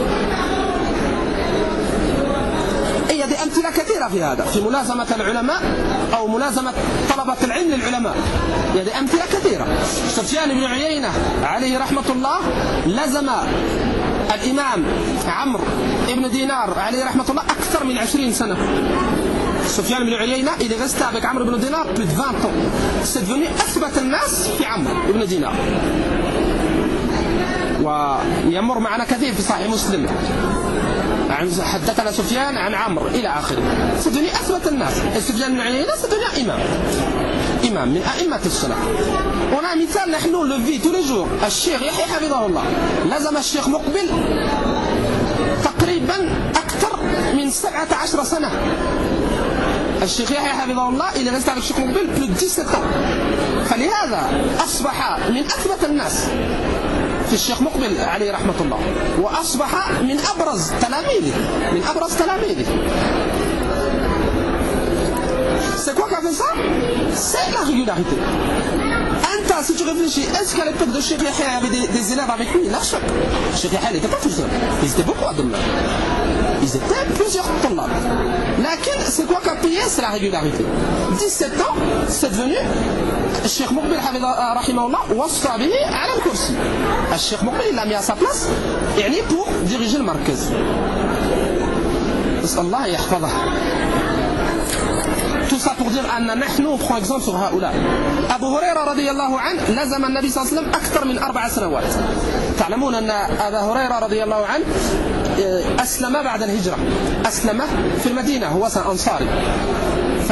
il y a des أمثلة كثيرة في هذا، في ملازمة العلماء أو ملازمة طلبة العلم للعلماء. il y a des أمثلة كثيرة. سفيان بن عيينة عليه رحمة الله لزم الإمام عمرو بن دينار عليه رحمة الله أكثر من عشرين سنة. سفيان بن عيينة il est resté avec عمرو بن دينار plus de vingt ans. c'est devenu أثبت الناس في عمرو بن دينار. ويمر معنا كثير في صحيح مسلم حدثنا سفيان عن عمرو إلى آخره. سدني أثبت الناس. سفيان بن عيينة سدني إمام. إمام من أئمة السنة. هنا مثال نحن le vit tous les jours. الشيخ يحيى حفظه الله لزم الشيخ مقبل تقريبا أكثر من سبعة عشر سنة. الشيخ يحيى حفظه الله il est resté avec الشيخ مقبل plus de dix-sept ans. فلهذا أصبح من أثبت الناس في الشيخ مقبل عليه رحمة الله، وأصبح من أبرز تلاميذه من أبرز تلاميذه. C'est quoi qui a fait ça? C'est la régularité. Anta, si tu réfléchis, est-ce qu'à l'époque de Cheikh Yahya, il y avait des, des élèves avec lui? La choc. Cheikh Yahya, il n'était pas tout seul. Ils étaient beaucoup à Dhamma. Ils étaient plusieurs tollab. Lakin, c'est quoi qui a payé? C'est la régularité. dix-sept ans, c'est devenu Cheikh Muqbil rahimahullah wassa bihi ala al-kursi. Cheikh Muqbil, il l'a mis à sa place pour diriger le markaz. Allah yahfadha. Tout ça pour dire أن نحن on prend exemple sur هؤلاء. أبو هريرة رضي الله عنه لزم النبي صلى الله عليه وسلم أكثر من أربع سنوات. تعلمون أن أبا هريرة رضي الله عنه أسلم بعد الهجرة. أسلم في المدينة، هو أنصاري. ف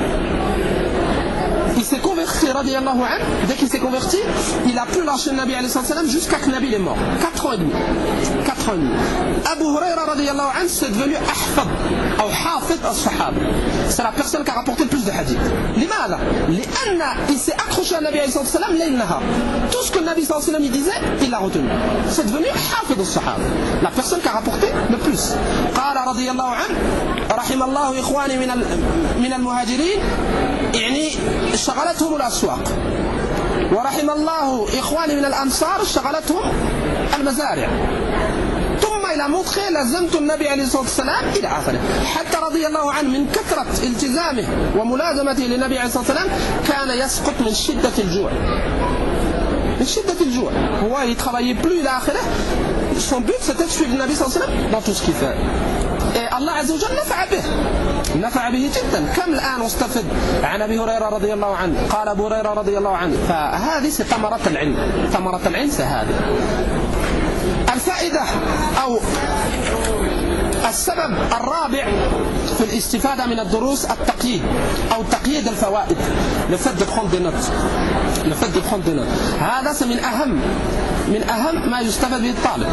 il s'est converti radiallahu anhu. Dès qu'il s'est converti, il a pu lâcher le Nabi alayhi salam jusqu'à que le Nabi est mort. quatre ans et demi. quatre ans et demi. Abu Huraira radiallahu anhu, c'est devenu ahfad ou hafid as-sahaba. C'est la personne qui a rapporté le plus de hadith. Limada? Lianna, il s'est accroché à Nabi alayhi salam layl nahar. Tout ce que le Nabi sallallahu alayhi wa sallam disait, il l'a retenu. C'est devenu hafid as-sahaba. La personne qui a rapporté le plus. Qala radiallahu anhu, rahimallahu ikhwani min al-muhajirin, يعني شغلتهم الأسواق، ورحم الله إخواني من الأنصار شغلتهم المزارع. ثم إلى مدخل لزمت النبي عليه الصلاة والسلام إلى آخره، حتى رضي الله عنه من كثرة التزامه وملازمته للنبي عليه الصلاة والسلام كان يسقط من شدة الجوع. من شدة الجوع. هو il travaillait plus إلى آخره. Son but c'était de suivre le Nabi صلى الله عليه وسلم dans tout ce qu'il fait. Et Allah عز وجل نفع به. نفع به جدا. كم الآن استفد عن أبي هريرة رضي الله عنه؟ قال أبو هريرة رضي الله عنه. فهذه ثمرة العلم. ثمرة العلم هذه. الفائدة أو السبب الرابع في الاستفادة من الدروس التقييد أو تقييد الفوائد. le fait de prendre des notes. le fait de prendre des notes. هذا من أهم من أهم ما يستفاد به الطالب.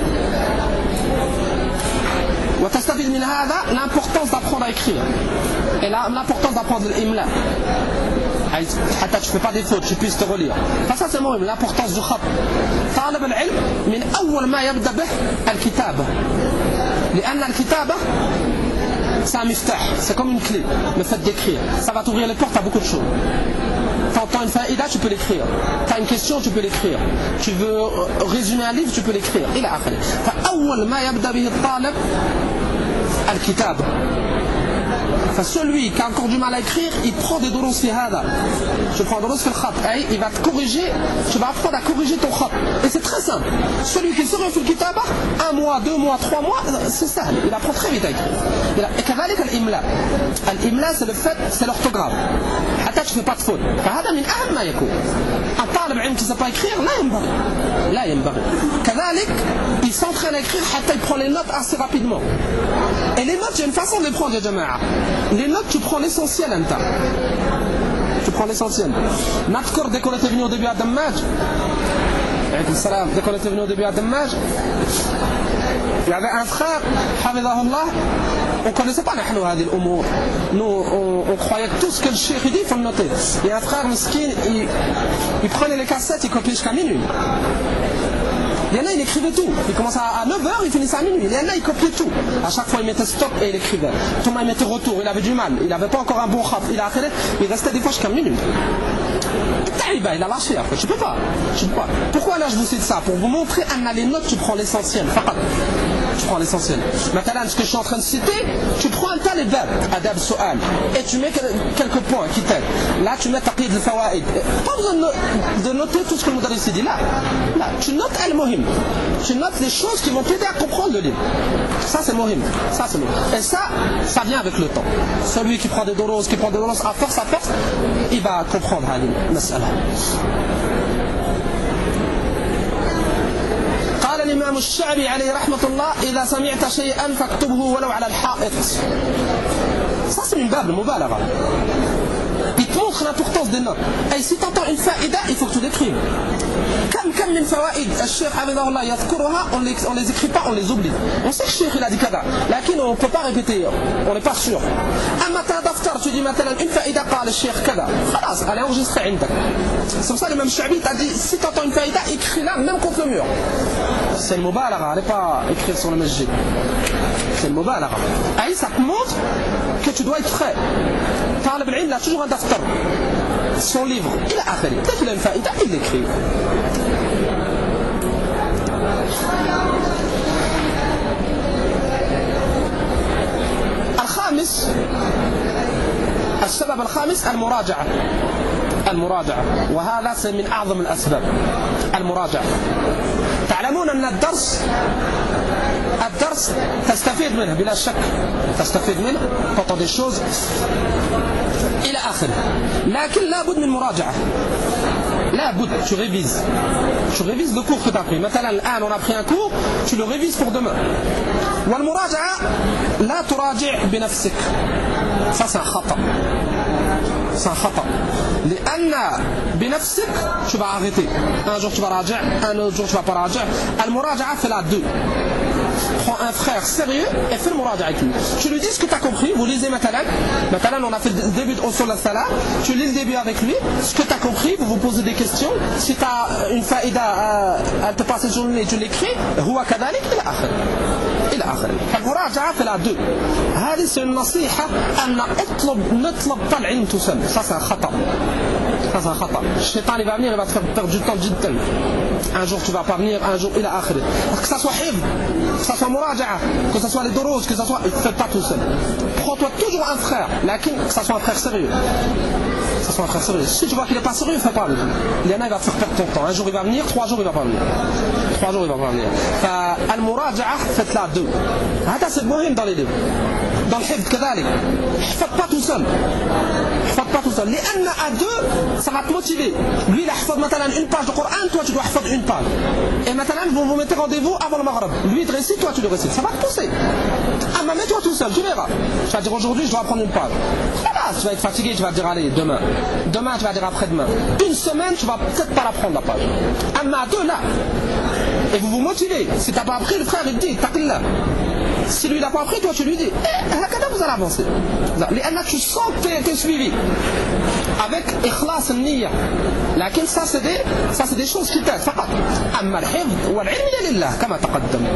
وتستفيد من هذا l'importance d'apprendre à écrire et l'importance d'apprendre l'imla. حتى tu fais pas des fautes, tu puisses te relire. فça c'est مهم. l'importance du خط. طالب العلم من أول ما يبدأ به الكتابة. لأن الكتابة c'est un miftah, c'est comme une clé. Le fait d'écrire, ça va t'ouvrir les portes à beaucoup de choses. T'entends une faïda, tu peux l'écrire. T'as une question, tu peux l'écrire. Tu veux résumer un livre, tu peux l'écrire. إلى آخره. فأول ما يبدأ به الطالب الكتابة. Enfin, celui qui a encore du mal à écrire, il prend des durus fi hada. Tu prends des durus fi al-khat. Il va te corriger, tu vas apprendre à corriger ton khat. Et c'est très simple. Celui qui se refait le kitaba, un mois, deux mois, trois mois, c'est ça. Il apprend très vite à écrire. Et كذلك الإملاء. الإملاء c'est le fait, c'est l'orthographe. حتى tu fais pas de faute. فهذا من أهم ما يكون. Un طالب علم qui ne sait pas écrire, لا ينبغي. لا ينبغي. كذلك il s'entraîne à écrire حتى il prend les notes assez rapidement. Et les notes, il y a une façon de les prendre, ya jama'a. Les notes, tu prends l'essentiel, anta. Tu prends l'essentiel. Natkor, dès qu'on était venu au début à Dammaj, dès qu'on était venu au début à Dammaj, il y avait un frère, Hafidahullah, on ne connaissait pas nous, on, on croyait que tout ce que le cheikh dit, il faut le noter. Il y a un frère miskin, il, il prenait les cassettes, il copiait jusqu'à minuit. Il y en a, il écrivait tout. Il commençait à neuf heures, il finissait à minuit. Il y en a, il copiait tout. À chaque fois, il mettait stop et il écrivait. Tout le monde mettait retour. Il avait du mal. Il n'avait pas encore un bon khat. Il a arrêté. Il restait des fois jusqu'à minuit. Il a lâché après. Tu peux pas. Tu peux pas. Pourquoi là je vous cite ça? Pour vous montrer, Anna, les notes, tu prends l'essentiel. Tu prends l'essentiel. Maintenant, ce que je suis en train de citer, tu prends un tas les bab, adab su'al, et tu mets quelques points qui t'aident. Là, tu mets taqid al-fawaid. Pas besoin de noter tout ce que le mudarris dit. Là, là, tu notes al-muhim. Tu notes les choses qui vont t'aider à comprendre le livre. Ça, c'est muhim. Ça, c'est muhim. Et ça, ça vient avec le temps. Celui qui prend des doros, qui prend des doros à force, à force, il va comprendre la mas'ala. قال الإمام الشعبي عليه رحمة الله إذا سمعت شيئا فاكتبه ولو على الحائط. Ça c'est une bab, المبالغة. Il te montre l'importance des notes. Et si tu entends une faïda, il faut que tu l'écrives. Comme comme une fawaïd, le cheikh Hafidahullah yadhkuruha, on les, on les écrit pas, on les oublie. On sait que le cheikh il a dit kada, mais on ne peut pas répéter, on n'est pas sûr. Amma ta daftar, tu dis maintenant une faïda قال الشيخ kada, خلاص, elle est enregistrée عندك. C'est pour ça le même Shabi t'a dit, si tu entends une faïda, écris-la même contre le mur. C'est le mubalagha, elle n'est pas écrire sur le masjid. C'est le mubalagha. Et ça te montre que tu dois être frais. Talib al-ilm, il a toujours un daftar. Son livre, il a akhiri. Dès qu'il a une faïda, il l'écrit. الخامس السبب الخامس المراجعة المراجعة وهذا من أعظم الأسباب المراجعة. تعلمون أن الدرس الدرس تستفيد منه بلا شك تستفيد منه تعطي des choses إلى آخره لكن لا بد من مراجعة لا بد tu révises tu révises le cours que tu as pris مثلا الآن on a pris un cours tu le révises pour demain والمراجعة لا تراجع بنفسك ça c'est un خطأ c'est un خطأ لأن بنفسك tu vas arrêter un jour tu vas راجع un autre jour tu vas pas راجع المراجعة fait la deux. Prends un frère sérieux et fais le muraja avec lui. Tu lui dis ce que tu as compris, vous lisez Matalan. Matalan, on a fait le début de Usul al-Salah. Tu lis le début avec lui, ce que tu as compris, vous vous posez des questions. Si tu as une faïda, elle te passe une journée, tu l'écris. Huwa kadalik, il a akhir. Il a akhir. المراجعة في la deux. هذه c'est une nasiha أن اطلب نطلب pas العلم tout seul. Ça c'est un khata. Ça c'est un khata. Le shaitan il va venir, il va te faire perdre du temps jiddan. Un jour tu vas pas venir, un jour il a akhir. Parce que ça soit hifd, que ça soit muraja'a, que ça soit les doros, que ça soit, fais pas tout seul. Prends-toi toujours un frère, que ça soit un frère sérieux. Que ça soit un frère sérieux. Si tu vois qu'il n'est pas sérieux, fais pas avec lui. Il y en a, il va te faire perdre ton temps. Un jour il va venir, trois jours il va pas venir. Trois jours il va pas venir. Al-muraja'a, faites-la deux. Ça c'est muhim dans les livres. Dans le hifd, كذلك. Faites pas tout seul. Faites pas tout seul. لأن à deux, ça va te motiver. Lui il a hifd مثلا une page de Coran, toi tu dois hifd une page. Et maintenant vous vous mettez rendez-vous avant le Maghrib. Lui il te récite, toi tu le récites. Ça va te pousser. Ah mais mets-toi tout seul, tu verras. Tu vas dire aujourd'hui je dois apprendre une page. Voilà, tu vas être fatigué, tu vas dire allez demain. Demain tu vas dire après-demain. Une semaine tu vas peut-être pas l'apprendre la page. Ah mais à deux là. Et vous vous motivez. Si tu n'as pas appris, le frère il te dit taqillah. Si lui il n'a pas appris, toi tu lui dis eh, vous allez avancer. Tu sens que tu es suivi avec ikhlas al-niyya. لكن ça c'est des ça c'est des choses qui t'aident فقط. أما الحفظ والعلم لله كما تقدم.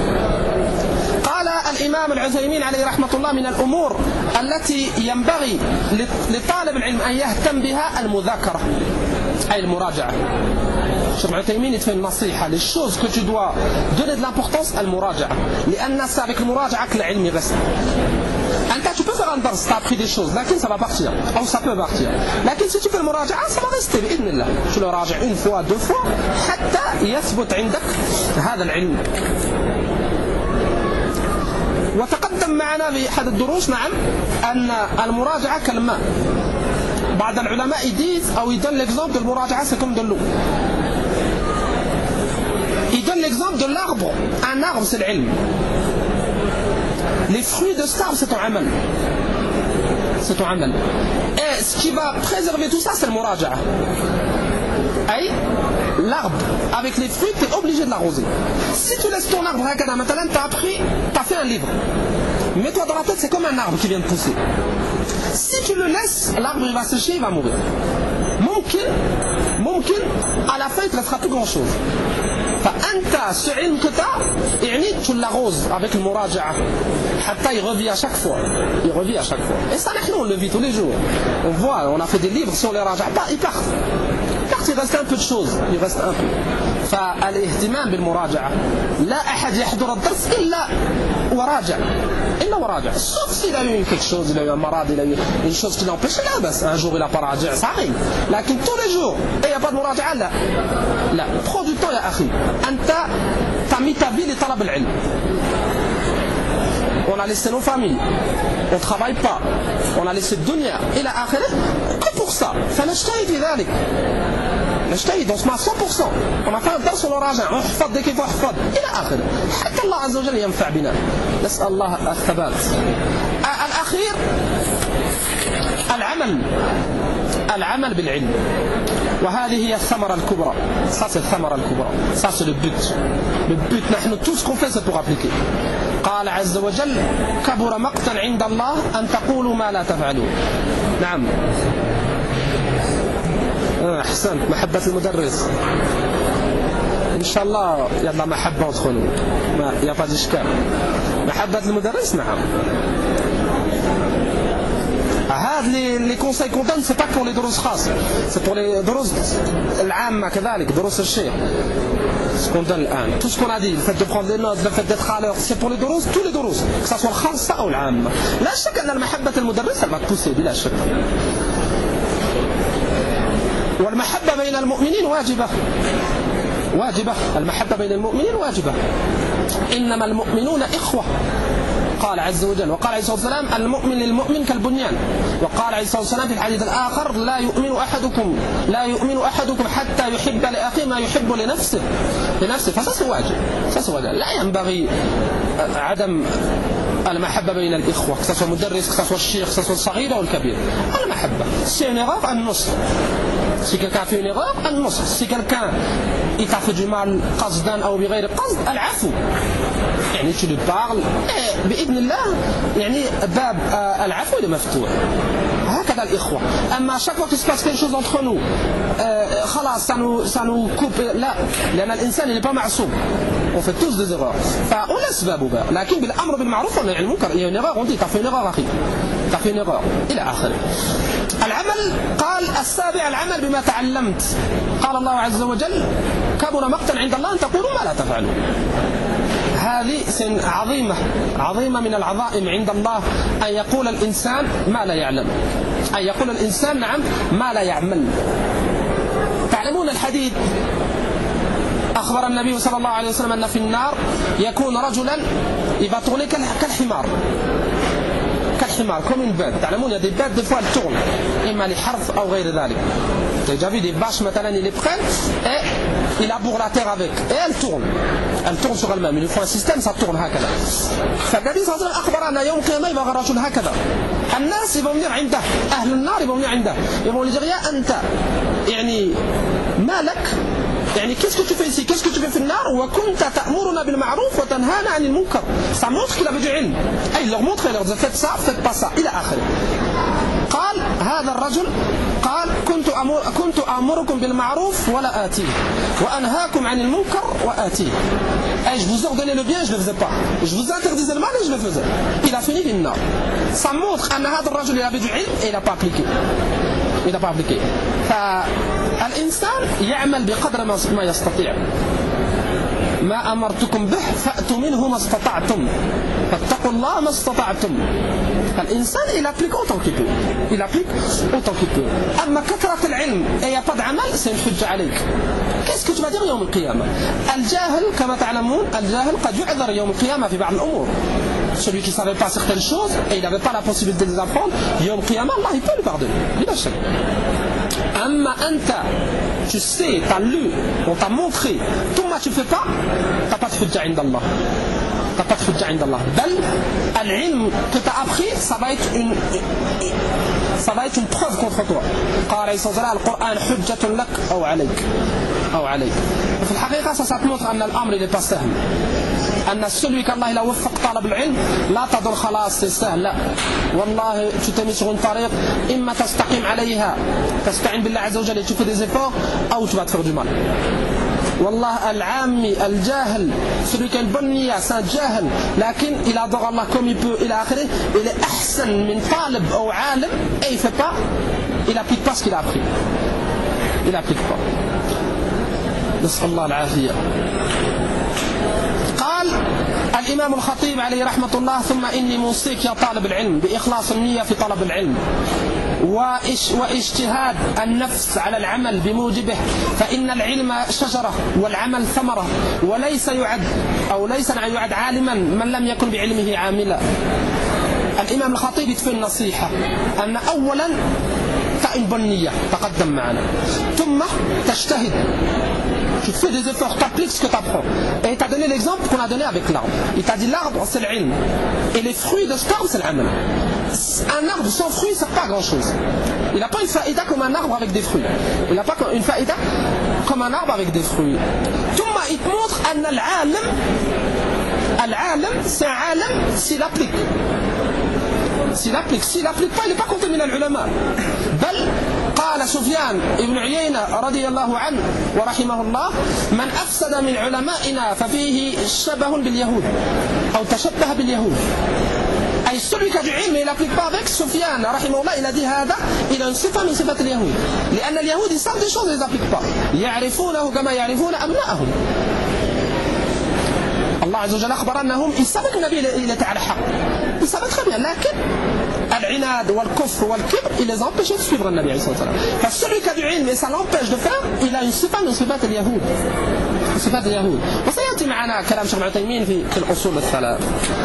قال الإمام العثيمين عليه رحمة الله من الأمور التي ينبغي لطالب العلم أن يهتم بها المذاكرة أي المراجعة. Cheikh Uthaymin il te fait une nasiha, les choses que tu dois donner de l'importance à al-muraja'a. لأن c'est avec le muraja'a que l'ilm reste. أنت tu peux faire un dars, tu as appris des choses, lakin ça va partir, ou ça peut partir. Lakin si tu fais le muraja'a, ça va rester, بإذن الله. Tu le rajas une fois, deux fois, حتى يثبت عندك هذا العلم. وتقدم معنا في أحد الدروس نعم أن المراجعة كالماء. بعض العلماء disent أو يدون l'exemple de المراجعة c'est comme de l'eau. Il donne l'exemple de l'arbre. Un arbre c'est l'ilm. Les fruits de cet arbre c'est ton amal. C'est ton amal. Et ce qui va préserver tout ça c'est le muraja'a. Aïe, l'arbre avec les fruits, tu es obligé de l'arroser. Si tu laisses ton arbre, tu as appris, tu as fait un livre. Mets-toi dans la tête, c'est comme un arbre qui vient de pousser. Si tu le laisses, l'arbre il va sécher, il va mourir. Mumkin, mumkin, à la fin il ne te laissera plus grand chose. فأنت ce ilm que tu as, يعني tu l'arroses avec le muraja'a. Hatta il revit à chaque fois. Il revit à chaque fois. Et ça, nous on le vit tous les jours. On voit, on a fait des livres, si on les raja'a pas, ils partent. Il reste un peu de choses, il reste un peu. فالاهتمام بالمراجعة لا أحد يحضر الدرس إلا وراجع إلا وراجع. Sauf s'il a eu quelque chose, il a eu un marade, il a eu une chose qui l'empêche, là بس un jour il a pas راجع, ça arrive. لكن tous les jours, et il n'y a pas de muraja'a, là. Là, prends du temps يا أخي. أنت t'as mis ta vie لطلب العلم. On a laissé nos familles, on ne travaille pas, on a laissé le dunya et la akhirah que pour ça. فنجتهد في ذلك. نجتهد, on se met à cent pour cent. On a fait un dars sur le raja, on حفظ dès qu'il faut حفظ إلى آخره. حتى الله عز وجل ينفع بنا. نسأل الله الثبات. الأخير العمل. العمل بالعلم. وهذه هي الثمرة الكبرى. Ça c'est الثمرة الكبرى. Ça c'est le but. Le but, نحن tout ce qu'on fait c'est pour appliquer. قال عز وجل كبر مقتا عند الله أن تقولوا ما لا تفعلون. نعم. أحسنت. محبة المدرس. إن شاء الله يلا محبة entre nous. Il n'y a pas d'ishkal. محبة المدرس نعم. هذا les conseils qu'on donne c'est pas pour les دروس خاص, c'est pour les دروس العامة كذلك, دروس الشيخ. Ce qu'on donne الآن, tout ce qu'on a dit, le fait de prendre des notes, le fait d'être à l'heure, c'est pour les دروس, tous les دروس, que ça soit الخاصة أو العامة. لا شك أن المحبة المدرس elle va te pousser بلا شك. والمحبة بين المؤمنين واجبة. واجبة. المحبة بين المؤمنين واجبة. إنما المؤمنون إخوة. قال عز وجل, وقال عليه الصلاة والسلام المؤمن للمؤمن كالبنيان. وقال عليه الصلاة والسلام في الحديث الآخر لا يؤمن أحدكم لا يؤمن أحدكم حتى يحب لأخيه ما يحب لنفسه لنفسه. فساس واجب. ساس واجب. لا ينبغي عدم المحبة بين الإخوة, que ça soit مدرس, que ça soit الشيخ, que ça soit الصغير أو الكبير. المحبة. Si une erreur, النصر. Si quelqu'un fait une erreur, النصر. Si quelqu'un il t'a fait du mal قصدا أو بغير قصد, العفو. يعني tu lui parles بإذن الله يعني باب العفو est مفتوح. هكذا الإخوة. أما chaque fois qu'il se passe quelque chose entre nous خلاص ça nous, ça nous coupe, لا, لأن الإنسان n'est pas معصوم. On fait tous des erreurs. فأون أسبابه بقى. لكن بالأمر بالمعروف والنهي عن المنكر. Il y a une erreur, on dit t'as fait une erreur أخي. t'as fait une erreur. إلى آخره. العمل قال السابع العمل بما تعلمت. قال الله عز وجل كبر مقتا عند الله أن تقولوا ما لا تفعلون. هذه سن عظيمة عظيمة من العظائم عند الله أن يقول الإنسان ما لا يعلم, أن يقول الإنسان نعم ما لا يعمل. تعلمون الحديث أخبر النبي صلى الله عليه وسلم أن في النار يكون رجلا يبقى tourner كالحمار كالحمار comme une bête. تعلمون il y a des bêtes des fois elles tournent إما لحرث أو غير ذلك. J'ai déjà vu des vaches maintenant ils les prennent et il laboure la terre avec et elles tournent elles tournent sur elles-mêmes. Il faut un système ça tourne هكذا. فالنبي صلى الله عليه وسلم أخبر أن يوم القيامة يبقى الرجل هكذا. الناس يبقوا venir عنده, أهل النار يبقوا venir عنده, يبقوا lui dire يا أنت يعني ما لك, يعني qu'est-ce que tu fais ici, qu'est-ce que tu fais في النار, وكنت تأمرنا بالمعروف وتنهانا عن المنكر. Ça montre qu'il avait du ilm. Et il leur montre, il leur dit faites ça, faites pas ça, إلى آخره. قال هذا الرجل قال كنت أمر كنت أمركم بالمعروف ولا آتيه وأنهاكم عن المنكر وآتيه. Et je vous ordonnais le bien, je ne le faisais pas. Je vous interdisais le mal et je le faisais. Il a fini بالنار. Ça montre أن هذا الرجل il avait du ilm et il n'a pas appliqué. Il n'a pas appliqué. فالإنسان يعمل بقدر ما يستطيع. ما أمرتكم به فأتوا منه ما استطعتم فاتقوا الله ما استطعتم. فالإنسان il applique autant qu'il peut. Il applique autant qu'il peut. أما كثرة العلم et il n'y a pas d'عمل c'est une حجة عليك. Qu'est-ce que tu vas dire يوم القيامة؟ الجاهل كما تعلمون الجاهل قد يعذر يوم القيامة في بعض الأمور. Celui qui ne savait pas certaines choses et il n'avait pas la possibilité de les apprendre, يوم القيامة Allah il peut lui pardonner. بلا شك. أما أنت tu sais, tu as lu, on t'a montré, tout moi tu ne fais pas, tu n'as pas de hujja عند الله. Tu n'as pas de hujja عند الله. بل العلم que tu as appris, ça va être une ça va être une preuve contre toi. قال عليه الصلاة والسلام القرآن حجة لك أو عليك أو عليك. في الحقيقة ça, ça te montre أن الأمر il n'est pas سهل. أن celui qu'Allah il a وفق طالب العلم لا تظن خلاص c'est سهل. لا والله tu t'es mis sur une طريق إما تستقيم عليها تستعين بالله عز وجل et tu fais des efforts أو tu vas te faire du mal. والله العامي الجاهل celui qui a une bonne niya c'est un جاهل لكن il adore Allah comme il peut إلى آخره il est أحسن من طالب أو عالم et il fait pas il applique pas ce qu'il a appris il applique pas. نسأل الله العافية. قال الإمام الخطيب عليه رحمة الله ثم إني موصيك يا طالب العلم بإخلاص النية في طلب العلم واجتهاد النفس على العمل بموجبه فإن العلم شجرة والعمل ثمرة وليس يعد أو ليس يعد عالما من لم يكن بعلمه عاملا. الإمام الخطيب يتفي النصيحة أن أولا t'as une bonne niya, تقدم معنا ثم تجتهد tu fais des efforts, tu appliques ce que tu apprends. Et il t'a donné l'exemple qu'on a donné avec l'arbre. Il t'a dit l'arbre c'est l'ilm. Et les fruits de cet arbre c'est l'amal. Un arbre sans fruits ça ne sert pas à grand chose. Il n'a pas une faïda comme un arbre avec des fruits. Il n'a pas une faïda comme un arbre avec des fruits. Thumma il te montre que l'alim, l'alim c'est un alim s'il applique. S'il applique, s'il applique pas, il n'est pas compté من العلماء. بل قال سفيان ابن عيينة رضي الله عنه ورحمه الله من أفسد من علمائنا ففيه شبه باليهود أو تشبه باليهود. أي celui qui a du ilm et il n'applique pas avec Sufyan رحمه الله il a dit هذا il a une صفة من صفات اليهود لأن اليهود ils savent des choses et ils n'appliquent pas يعرفونه كما يعرفون أبنائهم. الله عز وجل أخبر أنهم ils savaient que النبي il était على حق ils savaient très bien لكن العناد والكفر والكبر il les empêchait de suivre النبي عليه الصلاة والسلام. فالcelui qui a du ilm et ça l'empêche de faire il a une صفة من صفات اليهود صفات اليهود. وسيأتي معنا كلام الشيخ العثيمين في في الأصول الثلاث.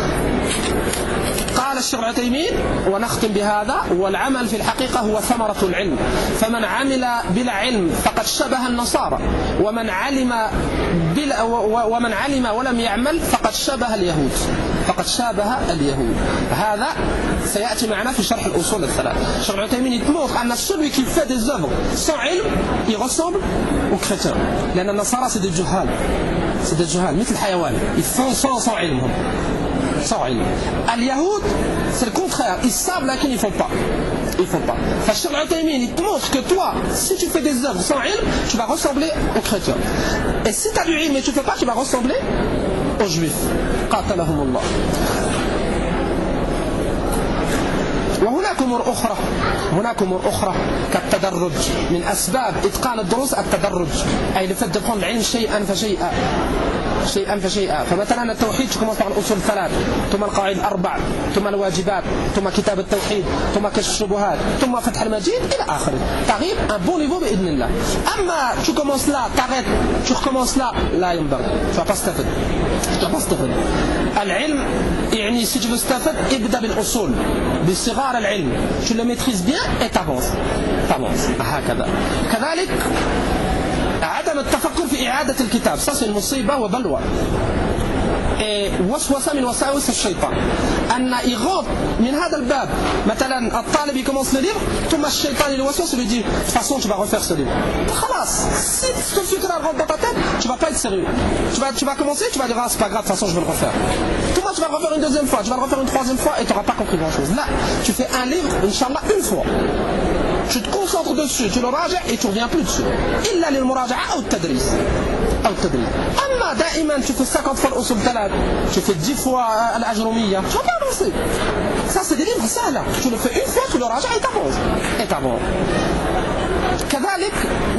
قال الشيخ العثيمين ونختم بهذا والعمل في الحقيقة هو ثمرة العلم فمن عمل بلا علم فقد شبه النصارى ومن علم بلا ومن علم ولم يعمل فقد شبه اليهود فقد شابه اليهود. هذا سيأتي معنا في شرح الأصول الثلاث. الشيخ العثيمين يتموت أن celui qui fait des œuvres sans علم il ressemble aux chrétiens لأن النصارى c'est des جهال c'est des جهال مثل الحيوان ils font sans sans علمهم sans علم. اليهود c'est le contraire ils savent mais ils ne font pas ils font pas. فالشيخ العثيمين il te montre que toi si tu fais des œuvres sans علم tu vas ressembler aux chrétiens et si tu as du ilm mais tu ne fais pas tu vas ressembler aux juifs. قاتلهم الله. وهناك أمور أخرى هناك أمور أخرى كالتدرج من أسباب إتقان الدروس التدرج أي لفت prendre العلم شيئا فشيئا شيئا فشيئا. فمثلا التوحيد تكون par الأصول الثلاث ثم القواعد الأربع ثم الواجبات ثم كتاب التوحيد ثم كشف الشبهات ثم فتح المجيد إلى آخره. تغيب un bon niveau بإذن الله. أما tu commences là t'arrêtes tu recommences là لا ينبغي tu vas pas تستفد tu vas pas تستفد. العلم يعني si tu veux تستفد ابدأ بالأصول بصغار العلم tu le maîtrises bien et t'avances t'avances هكذا. كذلك عدم التفكر في إعادة الكتاب ça c'est une مصيبة وبلوى. وسوسة من وساوس الشيطان أن يغض من هذا الباب مثلا الطالب يكمنس le livre ثم الشيطان الوسوس lui dit de toute façon tu vas refaire ce livre. خلاص si ce que tu rentres dans ta tête tu vas pas être sérieux tu vas, tu vas commencer tu vas dire ah c'est pas grave de toute façon je vais le refaire. Tout moi tu vas le refaire une deuxième fois tu vas le refaire une troisième fois et tu n'auras pas compris grand chose. Là tu fais un livre Inch'Allah une fois tu te concentres dessus tu le raja et tu reviens plus dessus إلا للمراجعة أو التدريس أو التدريس. أما دائما tu fais cinquante fois الأصول ثلاث tu fais dix fois الأجرومية tu vas pas avancer. Ça c'est des livres سهلة tu le fais une fois tu le raja et t'avances et t'avances. كذلك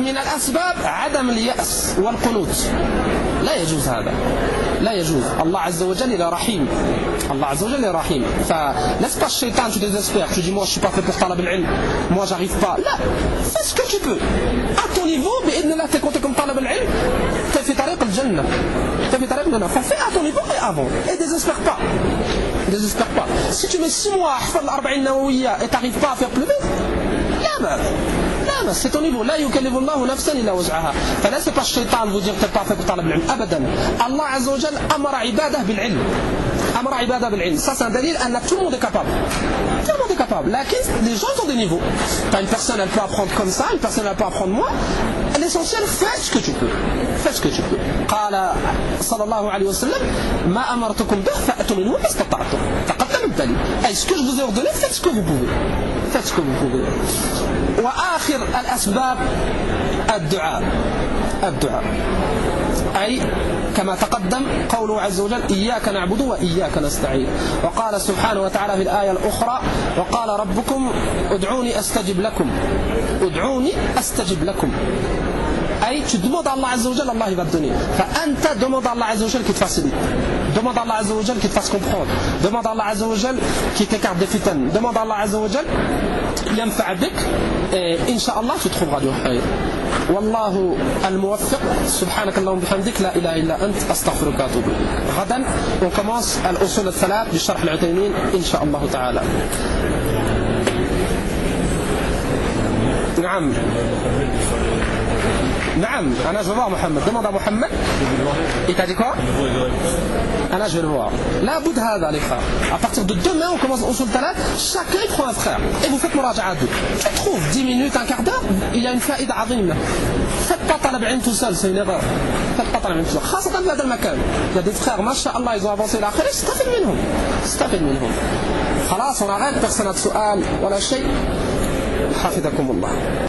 من الأسباب عدم اليأس والقنوط. لا يجوز هذا، لا يجوز. الله عز وجل est رحيم، الله عز وجل est رحيم. فlaisse pas الشيطان tu désespères, tu dis moi je suis pas fait pour طلب العلم, moi j'arrive pas. لا, fais ce que tu peux à ton niveau. بإذن الله t'es compté comme طلب العلم, t'es في طريق الجنة, t'es في طريق الجنة. Fais à ton niveau et avant, et désespère pas, désespère pas. Si tu mets six mois à حفظ الأربعين النووية et t'arrives pas à faire plus vite, لا بأس. لا بس c'est ton niveau. لا يكلف الله نفسا إلا وسعها. فليس pas الشيطان vous dire t'es pas fait pour طلب العلم أبدا. الله عز وجل أمر عباده بالعلم, أمر عباده بالعلم. Ça c'est un دليل أن tout le monde est capable, tout le monde est capable. لكن les gens ont des niveaux. T'as une personne elle peut apprendre comme ça, une personne elle peut apprendre moins. L'essentiel, fais ce que tu peux, fais ce que tu peux. قال صلى الله عليه وسلم ما أمرتكم به فأتوا منه ما استطعتم. تقدم الدليل. أي ce que je vous ai ordonné, faites ce que vous pouvez, faites ce que vous pouvez. وآخر الأسباب الدعاء، الدعاء أي كما تقدم قوله عز وجل إياك نعبد وإياك نستعين. وقال سبحانه وتعالى في الآية الأخرى وقال ربكم ادعوني أستجب لكم، ادعوني أستجب لكم. أي tu demandes à Allah Azza wa Jalla, Allah il va te donner. فأنت demande à Allah Azza wa Jalla qui te facilite, demande à Allah Azza wa Jalla qui te fasse comprendre, demande à Allah Azza wa Jalla qui t'écarte des fitans, demande à Allah Azza wa Jalla ينفع بك et Inch'Allah tu trouveras du khayr. والله الموفق. سبحانك اللهم وبحمدك لا إله إلا أنت أستغفرك وأتوب إليك. غدا on commence الأصول الثلاث بشرح العثيمين إن شاء الله تعالى. نعم نعم أنا je vais voir Mohamed. Demande à Mohamed. Il t'a dit quoi? Anna, je vais le voir. La bout de hada, les frères. À partir de demain, on commence au Usul Talat. Chacun prend un frère. Et vous faites muraja'a deux. Tu trouves dix minutes, un quart d'heure, il y a une faïda azim. Faites pas talab ilm tout seul, c'est une erreur. Faites pas talab ilm tout seul. خاصة في هذا المكان. Il y a des frères, masha'Allah, ils ont avancé l'آخر. استفد منهم. استفد منهم. خلاص, on arrête. Personne n'a de su'al. ولا شيء. حفظكم الله.